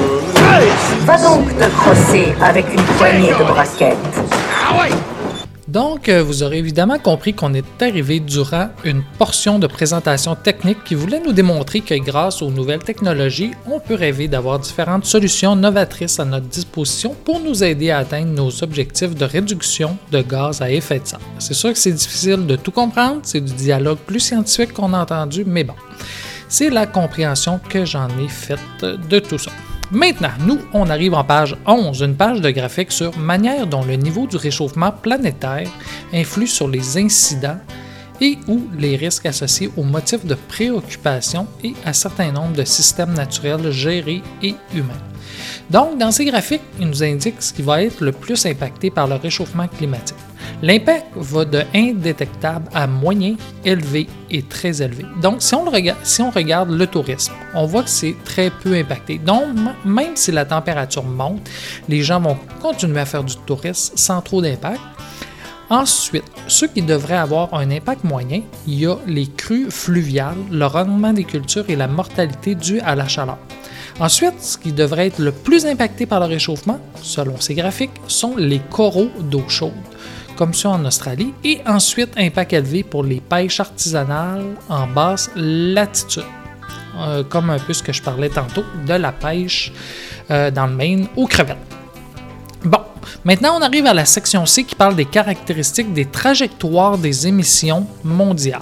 Va donc te crosser avec une poignée de braquettes. Ah ouais! Donc, euh, vous aurez évidemment compris qu'on est arrivé durant une portion de présentation technique qui voulait nous démontrer que grâce aux nouvelles technologies, on peut rêver d'avoir différentes solutions novatrices à notre disposition pour nous aider à atteindre nos objectifs de réduction de gaz à effet de serre. C'est sûr que c'est difficile de tout comprendre, c'est du dialogue plus scientifique qu'on a entendu, mais bon, c'est la compréhension que j'en ai faite de tout ça. Maintenant, nous, on arrive en page onze, une page de graphique sur manière dont le niveau du réchauffement planétaire influe sur les incidents et ou les risques associés aux motifs de préoccupation et à certains nombres de systèmes naturels gérés et humains. Donc, dans ces graphiques, il nous indique ce qui va être le plus impacté par le réchauffement climatique. L'impact va de indétectable à moyen, élevé et très élevé. Donc, si on, le regarde, si on regarde le tourisme, on voit que c'est très peu impacté. Donc, même si la température monte, les gens vont continuer à faire du tourisme sans trop d'impact. Ensuite, ceux qui devraient avoir un impact moyen, il y a les crues fluviales, le rendement des cultures et la mortalité due à la chaleur. Ensuite, ce qui devrait être le plus impacté par le réchauffement, selon ces graphiques, sont les coraux d'eau chaude, comme ceux en Australie, et ensuite impact élevé pour les pêches artisanales en basse latitude, euh, comme un peu ce que je parlais tantôt de la pêche euh, dans le Maine aux crevettes. Bon, maintenant on arrive à la section C qui parle des caractéristiques des trajectoires des émissions mondiales.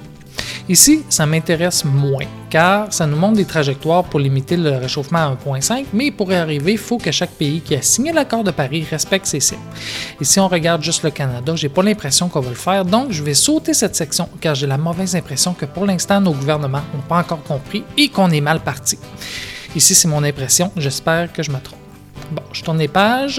Ici, ça m'intéresse moins, car ça nous montre des trajectoires pour limiter le réchauffement à un virgule cinq, mais pour y arriver, il faut que chaque pays qui a signé l'accord de Paris respecte ses cibles. Et si on regarde juste le Canada, j'ai pas l'impression qu'on va le faire, donc je vais sauter cette section, car j'ai la mauvaise impression que pour l'instant, nos gouvernements n'ont pas encore compris et qu'on est mal parti. Ici, c'est mon impression, j'espère que je me trompe. Bon, je tourne les pages,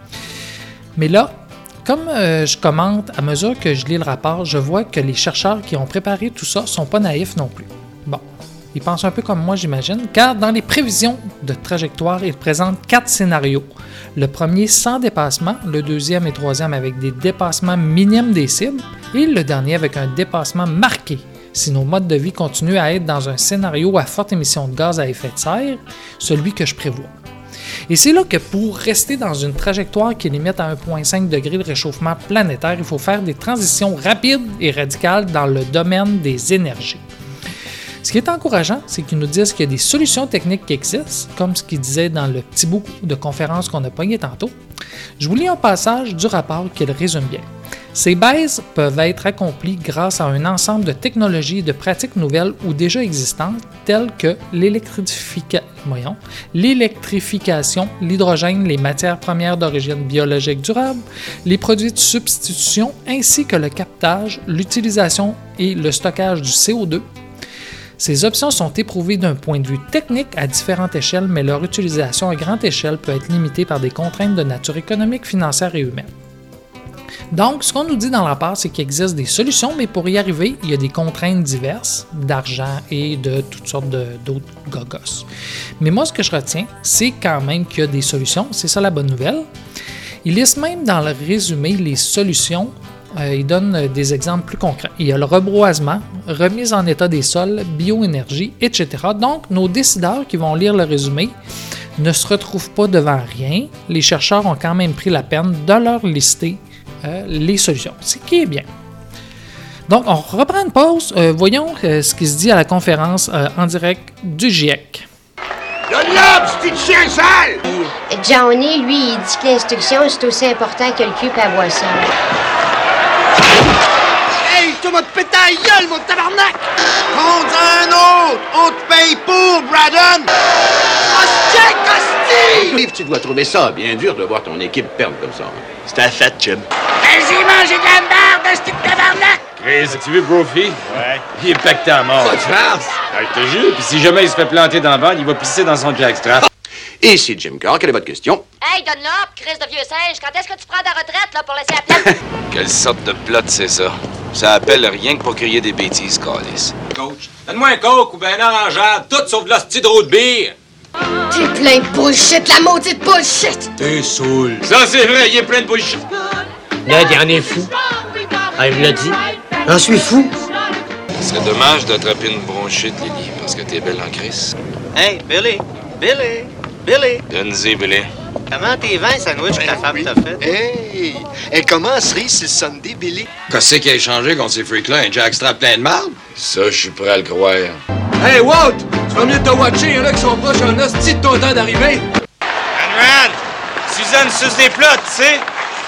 mais là, comme euh, je commente à mesure que je lis le rapport, je vois que les chercheurs qui ont préparé tout ça sont pas naïfs non plus. Bon, ils pensent un peu comme moi, j'imagine, car dans les prévisions de trajectoire, ils présentent quatre scénarios. Le premier sans dépassement, le deuxième et troisième avec des dépassements minimes des cibles, et le dernier avec un dépassement marqué si nos modes de vie continuent à être dans un scénario à forte émission de gaz à effet de serre, celui que je prévois. Et c'est là que pour rester dans une trajectoire qui limite à un virgule cinq degré de réchauffement planétaire, il faut faire des transitions rapides et radicales dans le domaine des énergies. Ce qui est encourageant, c'est qu'ils nous disent qu'il y a des solutions techniques qui existent, comme ce qu'ils disaient dans le petit bout de conférence qu'on a pogné tantôt. Je vous lis un passage du rapport qui le résume bien. Ces baisses peuvent être accomplies grâce à un ensemble de technologies et de pratiques nouvelles ou déjà existantes, telles que l'électrifica... Voyons, l'électrification, l'hydrogène, les matières premières d'origine biologique durable, les produits de substitution, ainsi que le captage, l'utilisation et le stockage du C O deux. Ces options sont éprouvées d'un point de vue technique à différentes échelles, mais leur utilisation à grande échelle peut être limitée par des contraintes de nature économique, financière et humaine. Donc, ce qu'on nous dit dans le rapport, c'est qu'il existe des solutions, mais pour y arriver, il y a des contraintes diverses, d'argent et de toutes sortes de, d'autres gogos. Mais moi, ce que je retiens, c'est quand même qu'il y a des solutions, c'est ça la bonne nouvelle. Il liste même dans le résumé les solutions, euh, il donne des exemples plus concrets. Il y a le reboisement, remise en état des sols, bioénergie, et cetera. Donc, nos décideurs qui vont lire le résumé ne se retrouvent pas devant rien. Les chercheurs ont quand même pris la peine de leur lister Euh, les solutions, ce qui est bien. Donc, on reprend une pause. Euh, voyons euh, ce qui se dit à la conférence euh, en direct du GIEC. Le lobe, c'est une chien sale! Johnny, lui, il dit que l'instruction, c'est aussi important que le cul à boire ça. Hey, tu m'as te pété la gueule, mon tabarnak! Compte un autre! On te paye pour, Braden! Hostie, hostie! Yves, tu dois trouver ça bien dur de voir ton équipe perdre comme ça. C'est un fat chum. Vas-y, mangez de la merde, hostie de tabarnak! Chris, tu veux Brophy? Ouais. Il est pacté à mort. Pas de farce! Je te jure, puis si jamais il se fait planter dans la bande, il va pisser dans son jackstrap. Ici Jim Carr, quelle est votre question? Hey, Dunlop, Chris de vieux singe, quand est-ce que tu prends ta retraite, là, pour laisser la place? Quelle sorte de plot c'est ça? Ça appelle rien que pour crier des bêtises, Callis. Coach, donne-moi un coke ou ben un orangeade, tout sauf de l'hostie de roue de bière. T'es plein de bullshit, la maudite bullshit! T'es saoul. Ça, c'est vrai, il est plein de bullshit. Là, il en est fou. Ah, il me l'a dit. J'en suis fou. Ce serait dommage d'attraper une bronchite, Lily, parce que t'es belle en crise. Hey, Billy! Billy! Billy! Donne-y, Billy. Comment t'es vingt sandwichs que ta femme t'a fait? Hey! Elle commencerait sur le Sunday, Billy. Qu'est-ce qui a changé contre ces freaks-là? Un jackstrap plein de marde? Ça, je suis prêt à le croire. Hey, Walt! Tu vas mieux te watcher, y'en a qui sont proches en hostie de ton temps d'arriver. Anne-Rand! Suzanne suce des plots, tu sais?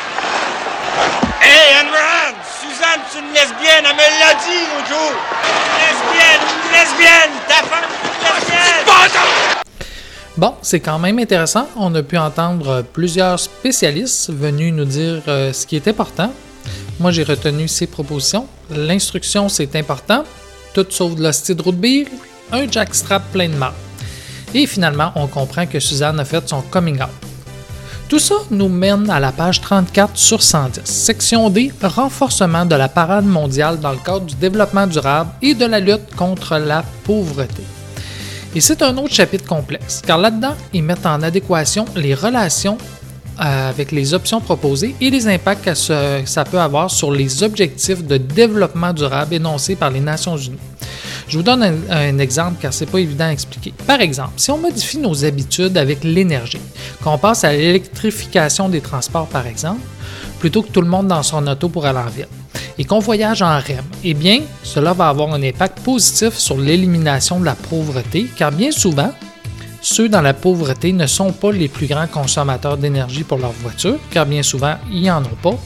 Hey, Anne-Rand! Suzanne, c'est une lesbienne, elle me l'a dit l'autre jour! Lesbienne, une lesbienne! Ta femme, une lesbienne! Bon, c'est quand même intéressant. On a pu entendre plusieurs spécialistes venus nous dire euh, ce qui est important. Moi, j'ai retenu ces propositions. L'instruction, c'est important. Tout sauf de l'hostie de root beer, un jackstrap plein de marde. Et finalement, on comprend que Suzanne a fait son coming out. Tout ça nous mène à la page trente-quatre sur cent dix. Section D, renforcement de la parade mondiale dans le cadre du développement durable et de la lutte contre la pauvreté. Et c'est un autre chapitre complexe, car là-dedans, ils mettent en adéquation les relations euh, avec les options proposées et les impacts que ce, ça peut avoir sur les objectifs de développement durable énoncés par les Nations Unies. Je vous donne un, un exemple car c'est pas évident à expliquer. Par exemple, si on modifie nos habitudes avec l'énergie, qu'on passe à l'électrification des transports par exemple, plutôt que tout le monde dans son auto pour aller en ville, et qu'on voyage en R E M, eh bien, cela va avoir un impact positif sur l'élimination de la pauvreté, car bien souvent, ceux dans la pauvreté ne sont pas les plus grands consommateurs d'énergie pour leur voiture, car bien souvent, ils n'en ont pas.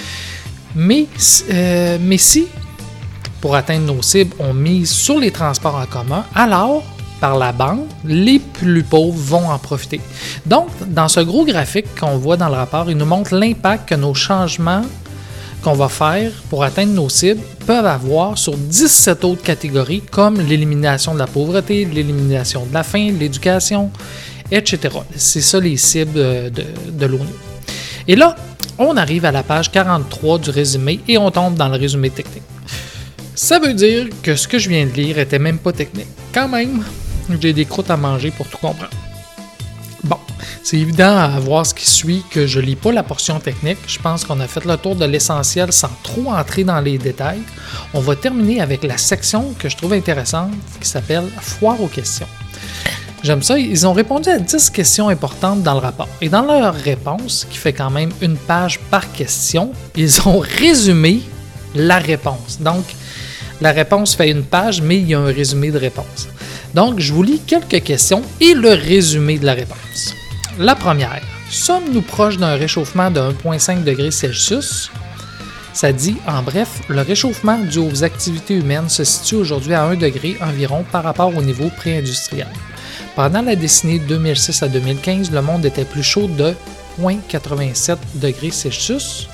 Mais, euh, mais si, pour atteindre nos cibles, on mise sur les transports en commun, alors, par la bande, les plus pauvres vont en profiter. Donc, dans ce gros graphique qu'on voit dans le rapport, il nous montre l'impact que nos changements qu'on va faire pour atteindre nos cibles peuvent avoir sur dix-sept autres catégories comme l'élimination de la pauvreté, l'élimination de la faim, l'éducation, et cetera. C'est ça les cibles de, de l'ONU. Et là, on arrive à la page quarante-trois du résumé et on tombe dans le résumé technique. Ça veut dire que ce que je viens de lire était même pas technique. Quand même, j'ai des croûtes à manger pour tout comprendre. Bon, c'est évident à voir ce qui suit que je lis pas la portion technique. Je pense qu'on a fait le tour de l'essentiel sans trop entrer dans les détails. On va terminer avec la section que je trouve intéressante qui s'appelle « Foire aux questions ». J'aime ça, ils ont répondu à dix questions importantes dans le rapport. Et dans leur réponse, qui fait quand même une page par question, ils ont résumé la réponse. Donc, la réponse fait une page, mais il y a un résumé de réponse. Donc, je vous lis quelques questions et le résumé de la réponse. La première, sommes-nous proches d'un réchauffement de un virgule cinq degrés Celsius? Ça dit, en bref, le réchauffement dû aux activités humaines se situe aujourd'hui à un degré environ par rapport au niveau pré-industriel. Pendant la décennie deux mille six à deux mille quinze, le monde était plus chaud de zéro virgule quatre-vingt-sept degrés Celsius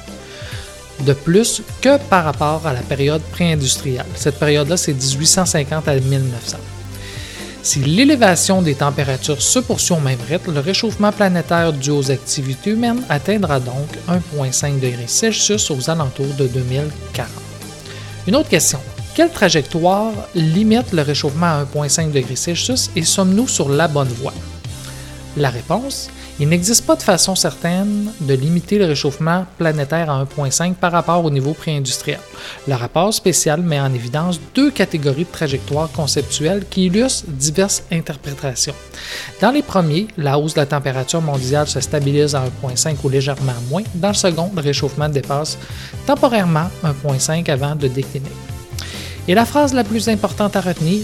de plus que par rapport à la période pré-industrielle. Cette période-là, c'est dix-huit cent cinquante à mille neuf cents. Si l'élévation des températures se poursuit au même rythme, le réchauffement planétaire dû aux activités humaines atteindra donc un virgule cinq degrés Celsius aux alentours de deux mille quarante. Une autre question. Quelle trajectoire limite le réchauffement à un virgule cinq degrés Celsius et sommes-nous sur la bonne voie? La réponse, il n'existe pas de façon certaine de limiter le réchauffement planétaire à un virgule cinq par rapport au niveau pré-industriel. Le rapport spécial met en évidence deux catégories de trajectoires conceptuelles qui illustrent diverses interprétations. Dans les premiers, la hausse de la température mondiale se stabilise à un virgule cinq ou légèrement moins. Dans le second, le réchauffement dépasse temporairement un virgule cinq avant de décliner. Et la phrase la plus importante à retenir,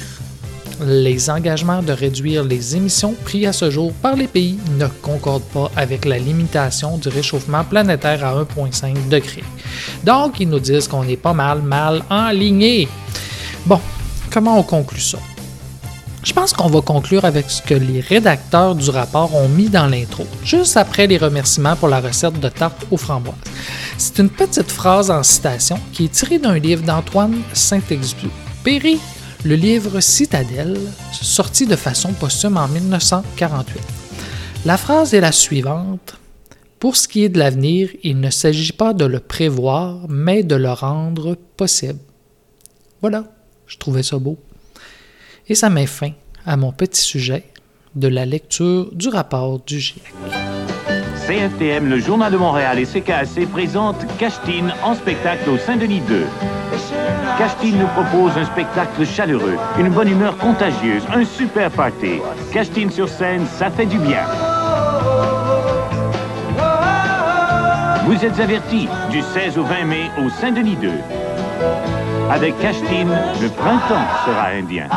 les engagements de réduire les émissions pris à ce jour par les pays ne concordent pas avec la limitation du réchauffement planétaire à un virgule cinq degrés. Donc, ils nous disent qu'on est pas mal, mal enligné. Bon, comment on conclut ça? Je pense qu'on va conclure avec ce que les rédacteurs du rapport ont mis dans l'intro, juste après les remerciements pour la recette de tarte aux framboises. C'est une petite phrase en citation qui est tirée d'un livre d'Antoine Saint-Exupéry, le livre Citadelle, sorti de façon posthume en mille neuf cent quarante-huit. La phrase est la suivante. Pour ce qui est de l'avenir, il ne s'agit pas de le prévoir, mais de le rendre possible. Voilà, je trouvais ça beau. Et ça met fin à mon petit sujet de la lecture du rapport du GIEC. C F T M, le Journal de Montréal et C K A C présentent Cache-Tine en spectacle au Saint-Denis deux. Cache-Tine nous propose un spectacle chaleureux, une bonne humeur contagieuse, un super party. Cache-Tine sur scène, ça fait du bien. Vous êtes avertis du seize au vingt mai au Saint-Denis deux. Avec Cashtine, le printemps sera indien.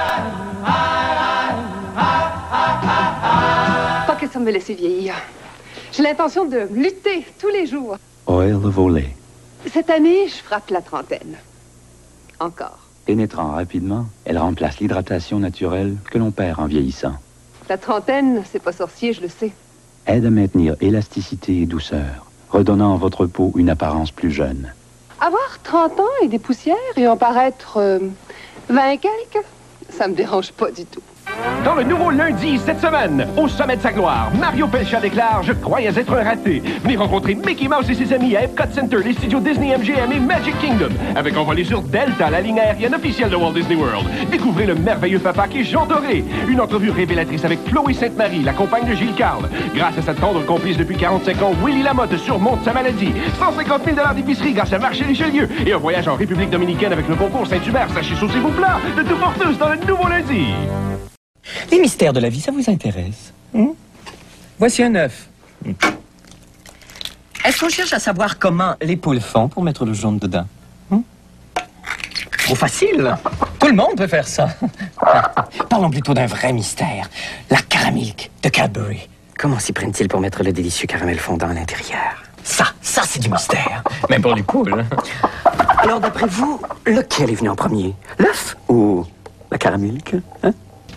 Pas question de me laisser vieillir. J'ai l'intention de lutter tous les jours. Oil of Olay. Cette année, je frappe la trentaine. Encore. Pénétrant rapidement, elle remplace l'hydratation naturelle que l'on perd en vieillissant. La trentaine, c'est pas sorcier, je le sais. Aide à maintenir élasticité et douceur, redonnant à votre peau une apparence plus jeune. Avoir trente ans et des poussières et en paraître euh, vingt et quelques, ça me dérange pas du tout. Dans le nouveau lundi cette semaine, au sommet de sa gloire, Mario Pelcha déclare « Je croyais être un raté ». Venez rencontrer Mickey Mouse et ses amis à Epcot Center, les studios Disney M G M et Magic Kingdom. Avec envolé sur Delta, la ligne aérienne officielle de Walt Disney World. Découvrez le merveilleux papa qui est Jean Doré. Une entrevue révélatrice avec Chloé Sainte-Marie, la compagne de Gilles Carle. Grâce à sa tendre complice depuis quarante-cinq ans, Willy Lamotte surmonte sa maladie. cent cinquante mille dollars d'épicerie grâce à Marché Richelieu. Et un voyage en République dominicaine avec le concours Saint-Hubert. Sachez saucer vos plats de tout pour tous dans le nouveau lundi. Les mystères de la vie, ça vous intéresse? Hmm? Voici un œuf. Hmm. Est-ce qu'on cherche à savoir comment les poules font pour mettre le jaune dedans? Hmm? Trop facile. Tout le monde peut faire ça. Parlons plutôt d'un vrai mystère. La caramilk de Cadbury. Comment s'y prennent-ils pour mettre le délicieux caramel fondant à l'intérieur? Ça, ça c'est du mystère. Même pour les poules. Alors d'après vous, lequel est venu en premier? L'œuf ou la caramilk? Hein?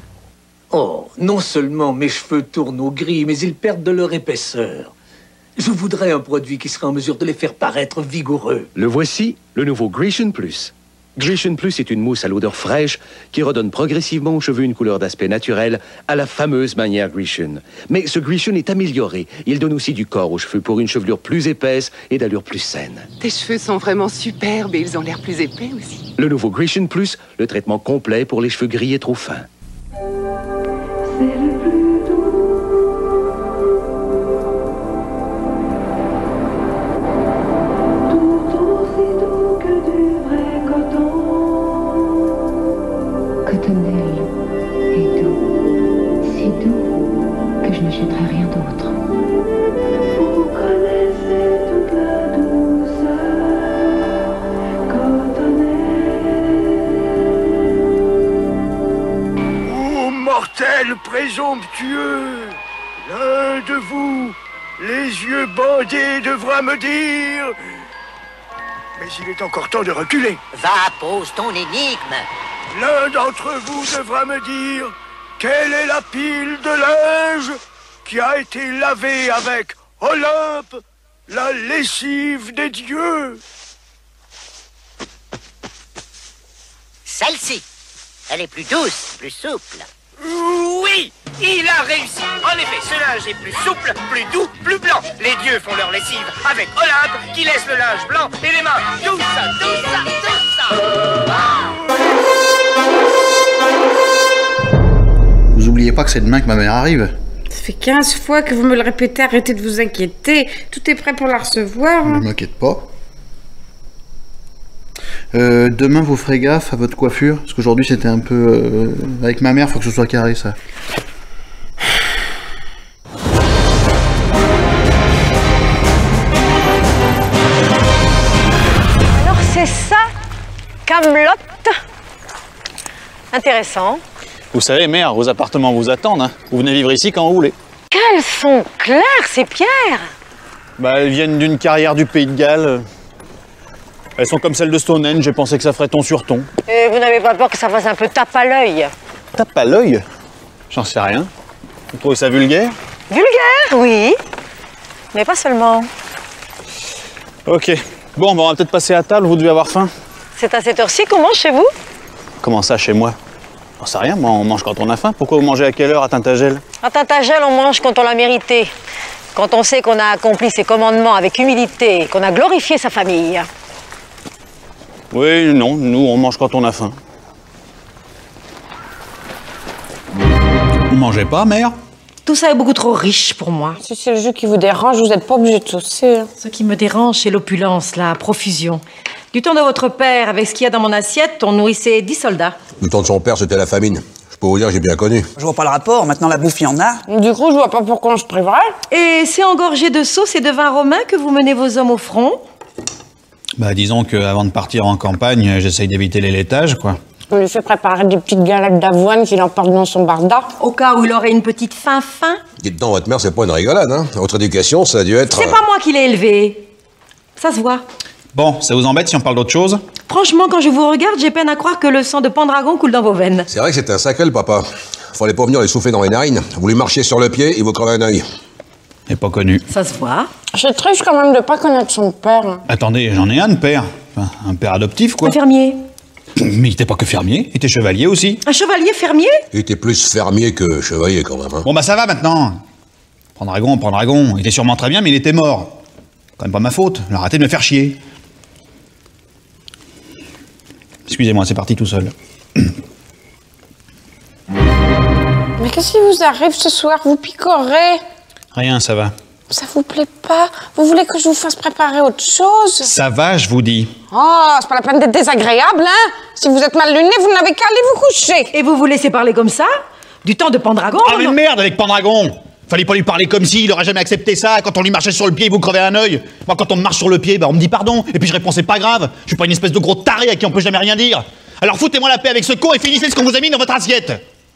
Oh, non seulement mes cheveux tournent au gris, mais ils perdent de leur épaisseur. Je voudrais un produit qui serait en mesure de les faire paraître vigoureux. Le voici, le nouveau Grecian Plus. Grecian Plus est une mousse à l'odeur fraîche qui redonne progressivement aux cheveux une couleur d'aspect naturel à la fameuse manière Grecian. Mais ce Grecian est amélioré. Il donne aussi du corps aux cheveux pour une chevelure plus épaisse et d'allure plus saine. Tes cheveux sont vraiment superbes et ils ont l'air plus épais aussi. Le nouveau Grecian Plus, le traitement complet pour les cheveux gris et trop fins. C'est le plus doux. Tout aussi doux que du vrai coton. Cotonnelle est doux, si doux que je ne jetterai rien d'autre. Vous connaissez toute la douceur. Mortel présomptueux, l'un de vous, les yeux bandés, devra me dire... Mais il est encore temps de reculer. Va, pose ton énigme. L'un d'entre vous devra me dire quelle est la pile de linge qui a été lavée avec Olympe, la lessive des dieux. Celle-ci. Elle est plus douce, plus souple. Oui, il a réussi. En effet, ce linge est plus souple, plus doux, plus blanc. Les dieux font leur lessive avec Olympe qui laisse le linge blanc et les mains. Tout ça, tout ça, tout ça. Vous oubliez pas que c'est demain que ma mère arrive? Ça fait quinze fois que vous me le répétez, arrêtez de vous inquiéter. Tout est prêt pour la recevoir. Ne m'inquiète pas. Euh, demain, vous ferez gaffe à votre coiffure, parce qu'aujourd'hui c'était un peu... Euh, avec ma mère, faut que ce soit carré, ça. Alors c'est ça, Camelot. Intéressant. Vous savez, mère, vos appartements vous attendent, hein. Vous venez vivre ici quand vous voulez. Qu'elles sont claires, ces pierres. Bah, elles viennent d'une carrière du Pays de Galles. Elles sont comme celles de Stonehenge, j'ai pensé que ça ferait ton sur ton. Et vous n'avez pas peur que ça fasse un peu tape à l'œil? Tape à l'œil? J'en sais rien. Vous trouvez ça vulgaire? Vulgaire, oui. Mais pas seulement. Ok. Bon, bah, on va peut-être passer à table, vous devez avoir faim. C'est à cette heure-ci qu'on mange chez vous? Comment ça, chez moi? J'en sais rien, moi, on mange quand on a faim. Pourquoi vous mangez à quelle heure à Tintagel? À Tintagel, on mange quand on l'a mérité. Quand on sait qu'on a accompli ses commandements avec humilité, qu'on a glorifié sa famille. Oui, non, nous, on mange quand on a faim. Vous mangez pas, mère? Tout ça est beaucoup trop riche pour moi. Si c'est le jeu qui vous dérange, vous n'êtes pas obligé de tousser. Ce qui me dérange, c'est l'opulence, la profusion. Du temps de votre père, avec ce qu'il y a dans mon assiette, on nourrissait dix soldats. Le temps de son père, c'était la famine. Je peux vous dire, j'ai bien connu. Je vois pas le rapport, maintenant la bouffe, il y en a. Du coup, je vois pas pourquoi on se priverait. Et c'est engorgé de sauce et de vin romain que vous menez vos hommes au front? Bah, disons qu'avant de partir en campagne, j'essaye d'éviter les laitages, quoi. On lui fait préparer des petites galettes d'avoine qu'il emporte dans son barda. Au cas où il aurait une petite faim-faim. Dites donc, votre mère, c'est pas une rigolade, hein. Votre éducation, ça a dû être... C'est pas moi qui l'ai élevé. Ça se voit. Bon, ça vous embête si on parle d'autre chose? Franchement, quand je vous regarde, j'ai peine à croire que le sang de Pendragon coule dans vos veines. C'est vrai que c'était un sacré, le papa. Fallait pas venir les souffler dans les narines. Vous lui marchiez sur le pied, il vous crevait un œil. N'est pas connu. Ça se voit. C'est triste quand même de pas connaître son père. Attendez, j'en ai un de père. Enfin, un père adoptif, quoi. Un fermier. Mais il était pas que fermier, il était chevalier aussi. Un chevalier fermier? Il était plus fermier que chevalier, quand même. Hein. Bon, bah ça va maintenant. Pendragon, Pendragon, il était sûrement très bien, mais il était mort. Quand même pas ma faute, il a arrêté de me faire chier. Excusez-moi, c'est parti tout seul. Mais qu'est-ce qui vous arrive ce soir? Vous picorez? Rien, ça va. Ça vous plaît pas? Vous voulez que je vous fasse préparer autre chose? Ça va, je vous dis. Oh, c'est pas la peine d'être désagréable, hein? Si vous êtes mal luné, vous n'avez qu'à aller vous coucher. Et vous vous laissez parler comme ça? Du temps de Pendragon? Ah, mais merde avec Pendragon! Fallait pas lui parler comme si, il aurait jamais accepté ça. Quand on lui marchait sur le pied, il vous crevait un œil. Moi, quand on me marche sur le pied, bah, on me dit pardon. Et puis je réponds, c'est pas grave. Je suis pas une espèce de gros taré à qui on peut jamais rien dire. Alors foutez-moi la paix avec ce con et finissez ce qu'on vous a mis dans votre assiette.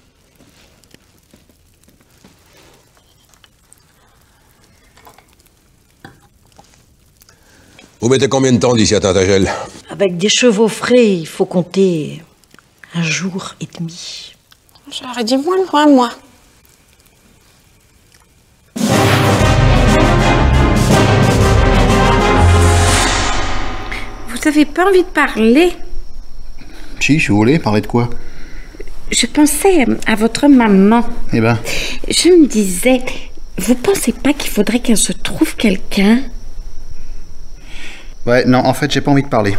Vous mettez combien de temps d'ici à Tintagel? Avec des chevaux frais, il faut compter un jour et demi. J'aurais dit moins loin, moi. Vous avez pas envie de parler? Si, je voulais parler de quoi? Je pensais à votre maman. Eh ben. Je me disais, vous pensez pas qu'il faudrait qu'elle se trouve quelqu'un? Ouais, non, en fait, j'ai pas envie de parler.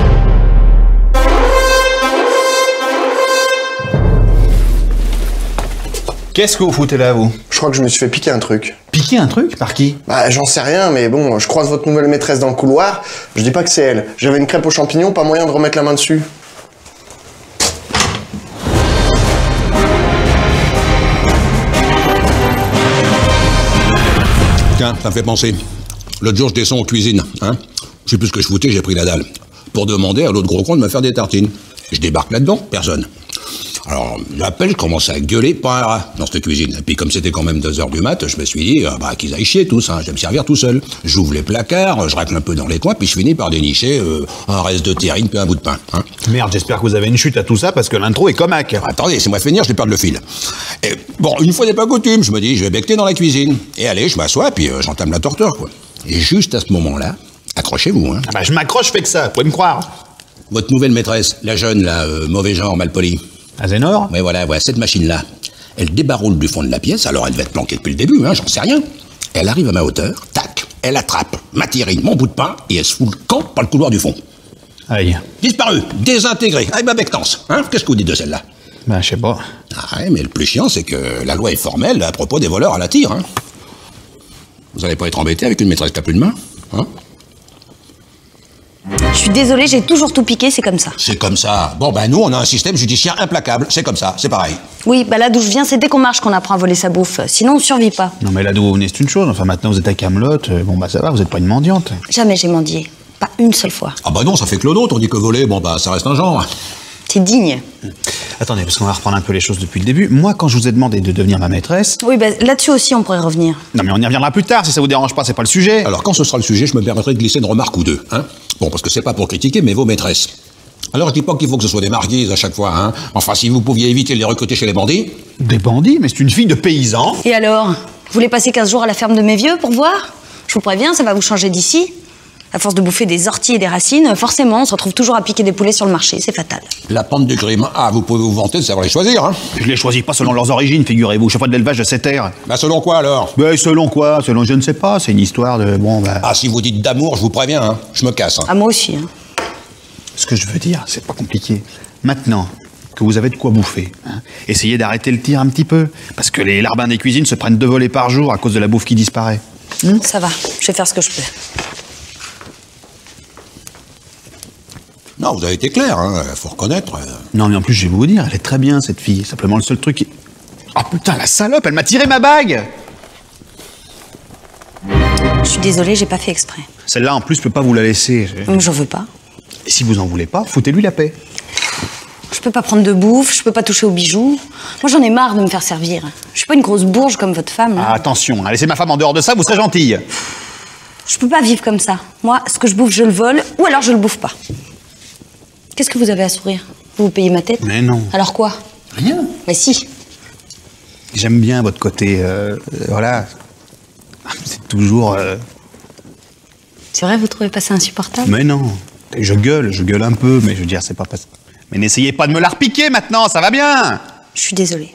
Qu'est-ce que vous foutez là, vous? Je crois que je me suis fait piquer un truc. Piquer un truc? Par qui? Bah, j'en sais rien, mais bon, je croise votre nouvelle maîtresse dans le couloir. Je dis pas que c'est elle. J'avais une crêpe aux champignons, pas moyen de remettre la main dessus. Tiens, ça me fait penser. L'autre jour, je descends en cuisine, hein. Je sais plus ce que je foutais, j'ai pris la dalle. Pour demander à l'autre gros con de me faire des tartines. Je débarque là-dedans, personne. Alors, j'appelle, je commence à gueuler, pas un rat dans cette cuisine. Et puis, comme c'était quand même deux heures du mat, je me suis dit, euh, bah, qu'ils aillent chier tous, hein, je vais me servir tout seul. J'ouvre les placards, je racle un peu dans les coins, puis je finis par dénicher euh, un reste de terrine puis un bout de pain. Hein. Merde, j'espère que vous avez une chute à tout ça, parce que l'intro est comaque. Alors, attendez, c'est moi finir, je vais perdre le fil. Et bon, une fois n'est pas coutume, je me dis, je vais becter dans la cuisine. Et allez, je m'assois, puis euh, j'entame la torture, quoi. Et juste à ce moment-là, accrochez-vous, hein. Ah bah, je m'accroche, je fais que ça, vous pouvez me croire. Votre nouvelle maîtresse, la jeune, là, euh, mauvais genre, mal poli. Azénor? Oui, voilà, voilà, cette machine-là, elle débaroule du fond de la pièce, alors elle devait être planquée depuis le début, hein, j'en sais rien. Elle arrive à ma hauteur, tac, elle attrape ma terrine, mon bout de pain, et elle se fout le camp par le couloir du fond. Aïe. Disparu, désintégré, avec ma bectance, hein. Qu'est-ce que vous dites de celle-là? Bah, je sais pas. Ah ouais, mais le plus chiant, c'est que la loi est formelle à propos des voleurs à la tire, hein. Vous allez pas être embêté avec une maîtresse qui a plus de main, hein? Je suis désolée, j'ai toujours tout piqué, c'est comme ça. C'est comme ça. Bon, ben nous, on a un système judiciaire implacable. C'est comme ça, c'est pareil. Oui, bah là d'où je viens, c'est dès qu'on marche qu'on apprend à voler sa bouffe. Sinon, on survit pas. Non, mais là d'où vous venez, c'est une chose. Enfin, maintenant, vous êtes à Camelot. Bon, bah ça va, vous êtes pas une mendiante. Jamais j'ai mendié. Pas une seule fois. Ah bah non, ça fait que l'autre, on dit que voler, bon, bah ça reste un genre. C'est digne. Attendez, parce qu'on va reprendre un peu les choses depuis le début. Moi, quand je vous ai demandé de devenir ma maîtresse... Oui, bah là-dessus aussi, on pourrait revenir. Non, mais on y reviendra plus tard, si ça vous dérange pas, c'est pas le sujet. Alors, quand ce sera le sujet, je me permettrai de glisser une remarque ou deux, hein. Bon, parce que c'est pas pour critiquer, mais vos maîtresses. Alors, je dis pas qu'il faut que ce soit des marquises à chaque fois, hein. Enfin, si vous pouviez éviter de les recruter chez les bandits... Des bandits? Mais c'est une fille de paysan. Et alors? Vous voulez passer quinze jours à la ferme de mes vieux pour voir? Je vous préviens, ça va vous changer d'ici. À force de bouffer des orties et des racines, forcément, on se retrouve toujours à piquer des poulets sur le marché, c'est fatal. La pente du crime. Ah, vous pouvez vous vanter de savoir les choisir, hein. Je les choisis pas selon leurs origines, figurez-vous. Je suis pas de l'élevage de cette terre. Bah, selon quoi, alors? Bah, selon quoi? Selon je ne sais pas, c'est une histoire de... Bon, bah... Ah, si vous dites d'amour, je vous préviens, hein. Je me casse, hein. Ah, moi aussi, hein. Ce que je veux dire, c'est pas compliqué. Maintenant que vous avez de quoi bouffer, hein, essayez d'arrêter le tir un petit peu. Parce que les larbins des cuisines se prennent deux volets par jour à cause de la bouffe qui disparaît. Hum, ça va, je vais faire ce que je peux. Non, vous avez été clair, hein, faut reconnaître. Non, mais en plus, je vais vous dire, elle est très bien, cette fille. Simplement, le seul truc qui... Ah putain, la salope, elle m'a tiré ma bague! Je suis désolée, j'ai pas fait exprès. Celle-là, en plus, je peux pas vous la laisser. J'en veux pas. Et si vous en voulez pas, foutez-lui la paix. Je peux pas prendre de bouffe, je peux pas toucher aux bijoux. Moi, j'en ai marre de me faire servir. Je suis pas une grosse bourge comme votre femme. Ah, attention, hein, laissez ma femme en dehors de ça, vous serez gentille. Je peux pas vivre comme ça. Moi, ce que je bouffe, je le vole, ou alors je le bouffe pas. Qu'est-ce que vous avez à sourire? Vous vous payez ma tête? Mais non. Alors quoi? Rien. Mais si. J'aime bien votre côté, euh, euh, voilà. C'est toujours... Euh... C'est vrai, vous trouvez pas ça insupportable? Mais non. Je gueule, je gueule un peu, mais je veux dire, c'est pas... Mais n'essayez pas de me la repiquer maintenant, ça va bien. Je suis désolée.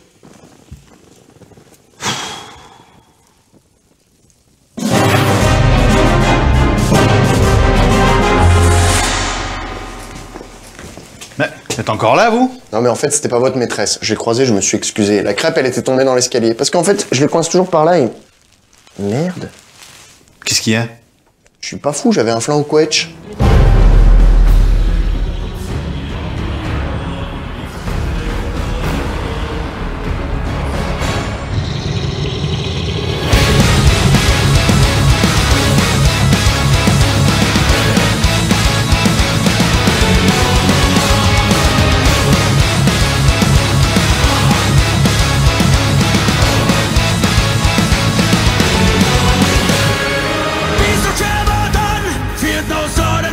Mais, vous êtes encore là, vous? Non mais en fait, c'était pas votre maîtresse. J'ai croisé, je me suis excusé. La crêpe, elle était tombée dans l'escalier. Parce qu'en fait, je les coince toujours par là et... Merde. Qu'est-ce qu'il y a? Je suis pas fou, j'avais un flanc au quetch. Visto che va dan, fiet no sore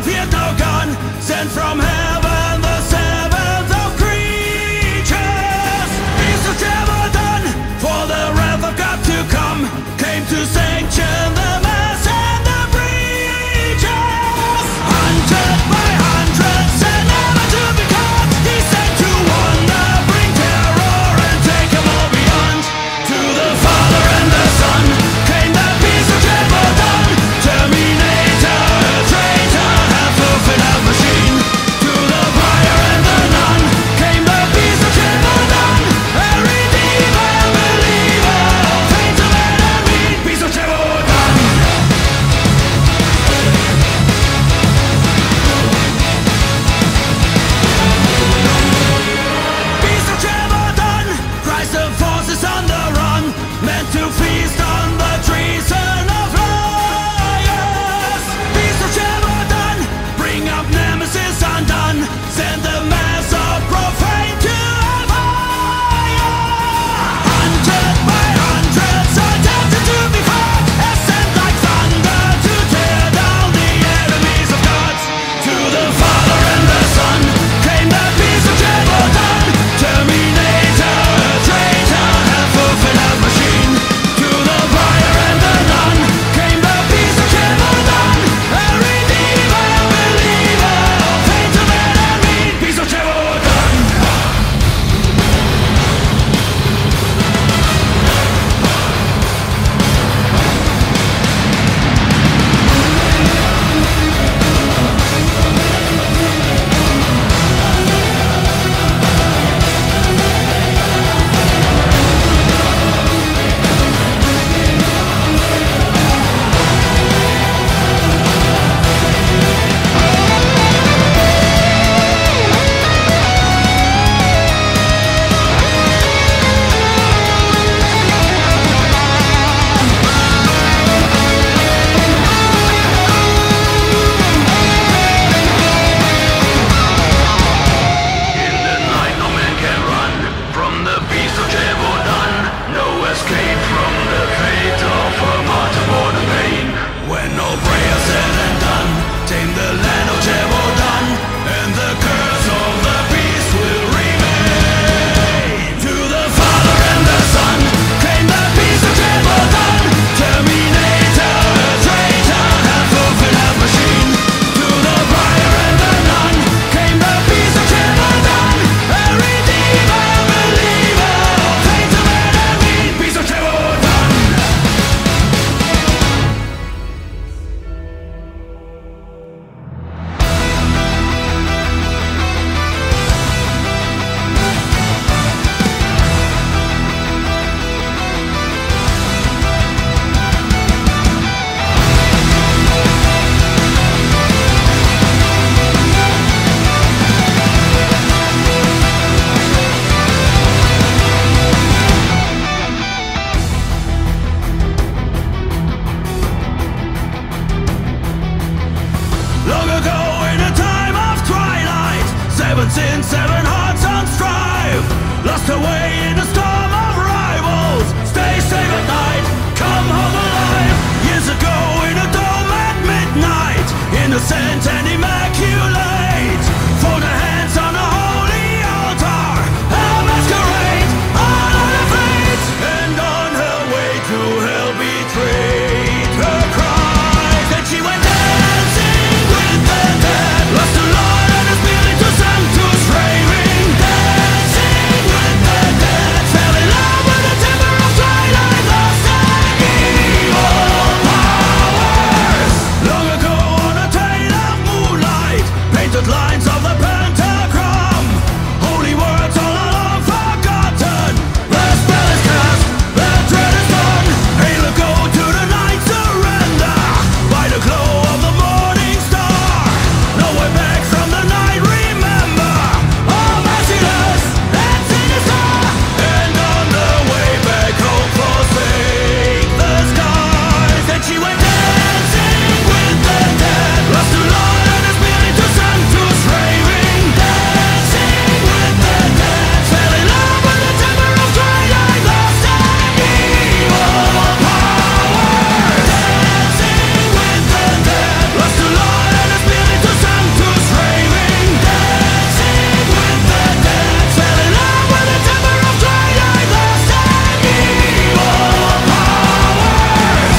seven hearts on strive, lost away in a storm of rivals. Stay safe at night, come home alive. Years ago in a dome at midnight, innocent and immaculate, for the hands on a holy altar, a masquerade, all on her fate, and on her way to hell betrayed her cries, and she went dancing with the dead, lost the Lord and her spirit to sanctus raving, dancing with the dead, fell in love with the temper of twilight, lost and evil powers. Long ago on a tale of moonlight, painted lines of the pentagram, holy words all along forgotten. The spell is cast, the dread is done. Hail a go to the night, surrender by the glow of the morning star. No way back from the night, remember, all merciless and sinister. And on the way back, hope forsake the skies. Then she went dancing with the dead, lost to Lord and her spirit to sanctus raving, dancing with the dead, fell in love with the temper of twilight, lost and evil powers. Dancing with the dead, lost to Lord and her spirit to sanctus raving, dancing with the dead, fell in love with the temper of twilight, lost and evil powers.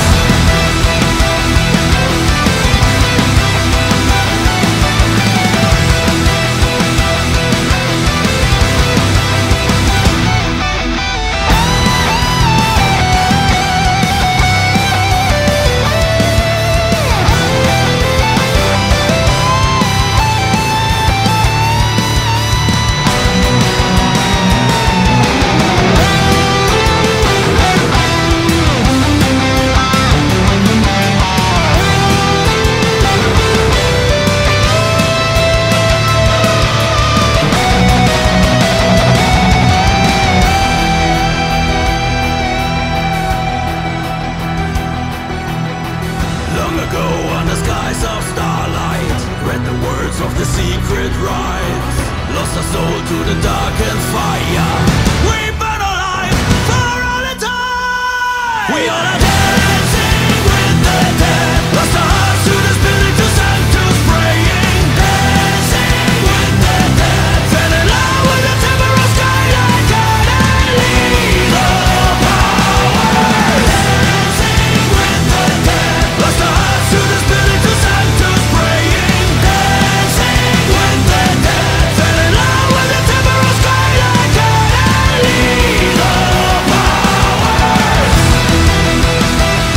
Long ago on the skies of starlight, read the words of the secret rites, lost our soul to the darkened fire. We burn alive for all the time. We are dancing with the dead, lost our hearts to the spirit to sanctus praying, dancing with the dead, fell in love with the temper of skylight, God and lethal powers. Dancing with the dead, lost our hearts to the spirit to sanctus praying, dancing with the dead, fell in love with the temper of skylight, God and lethal powers.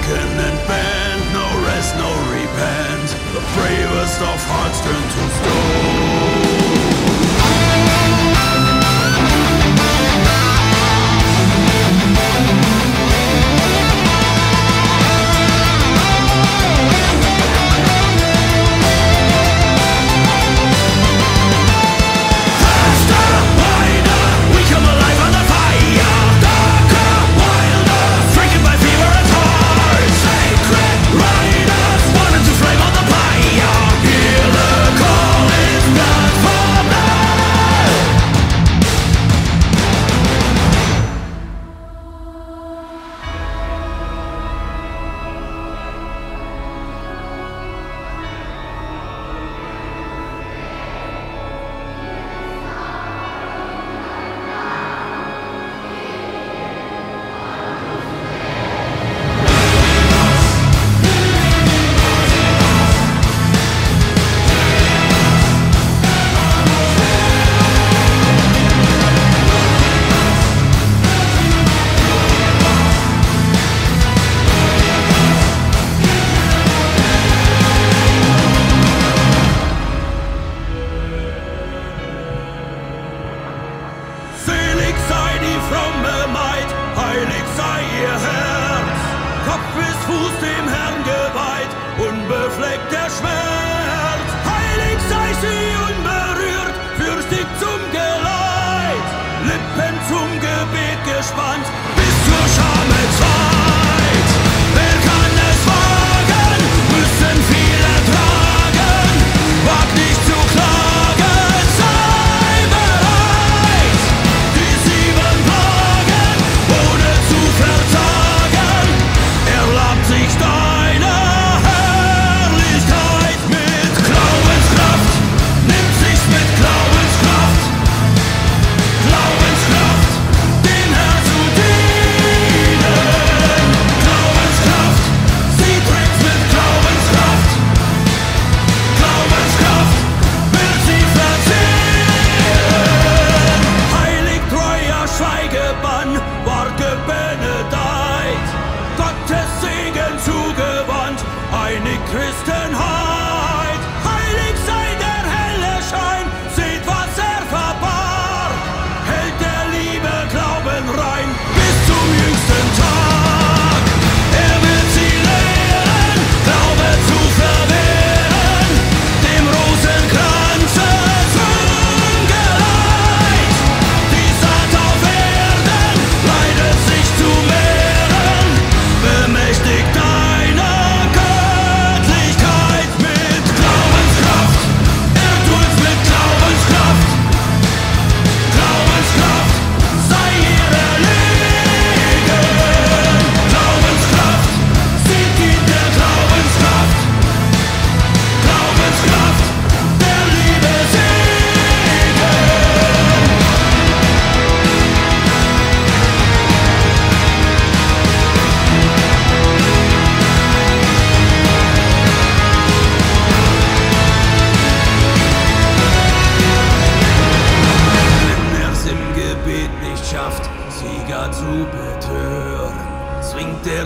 broken and bent, no rest, no repent. The bravest of hearts turn to stone.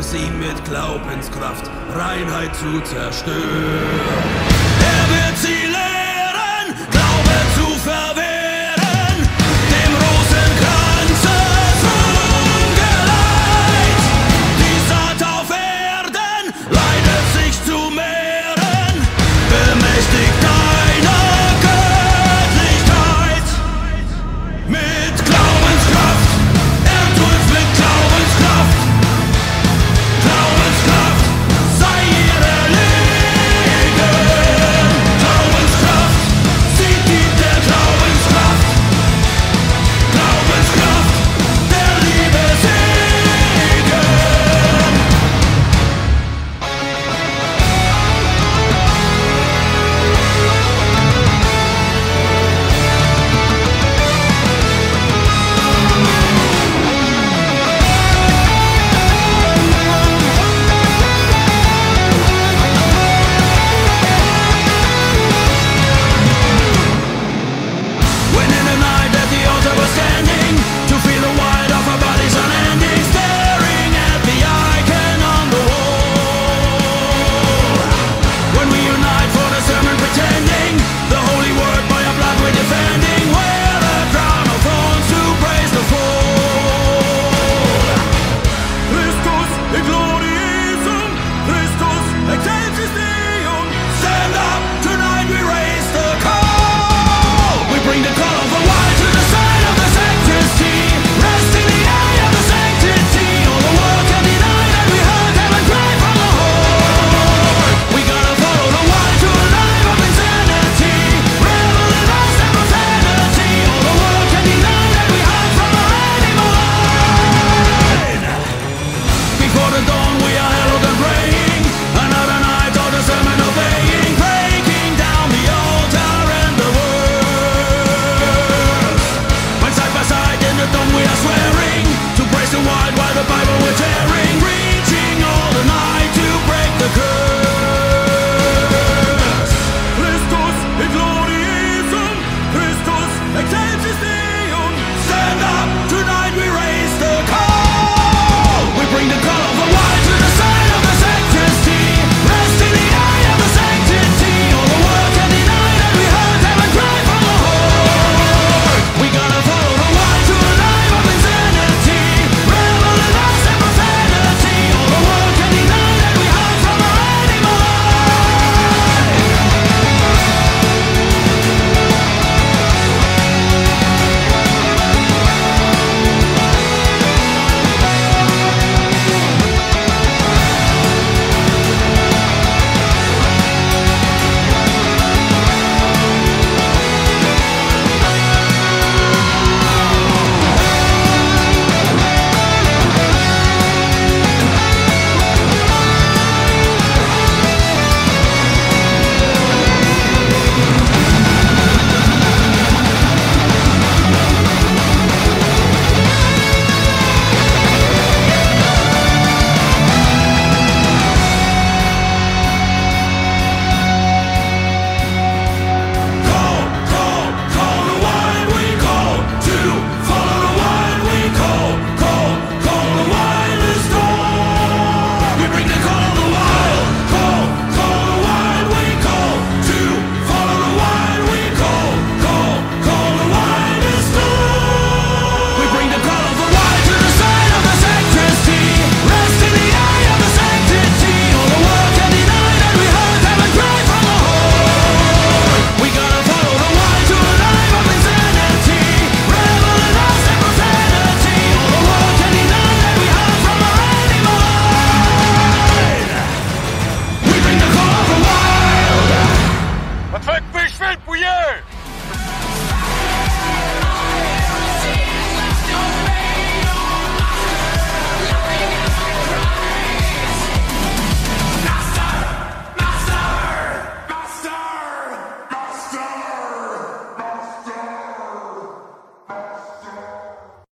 Glaubenskraft, Reinheit zu zerstören. Er wird sie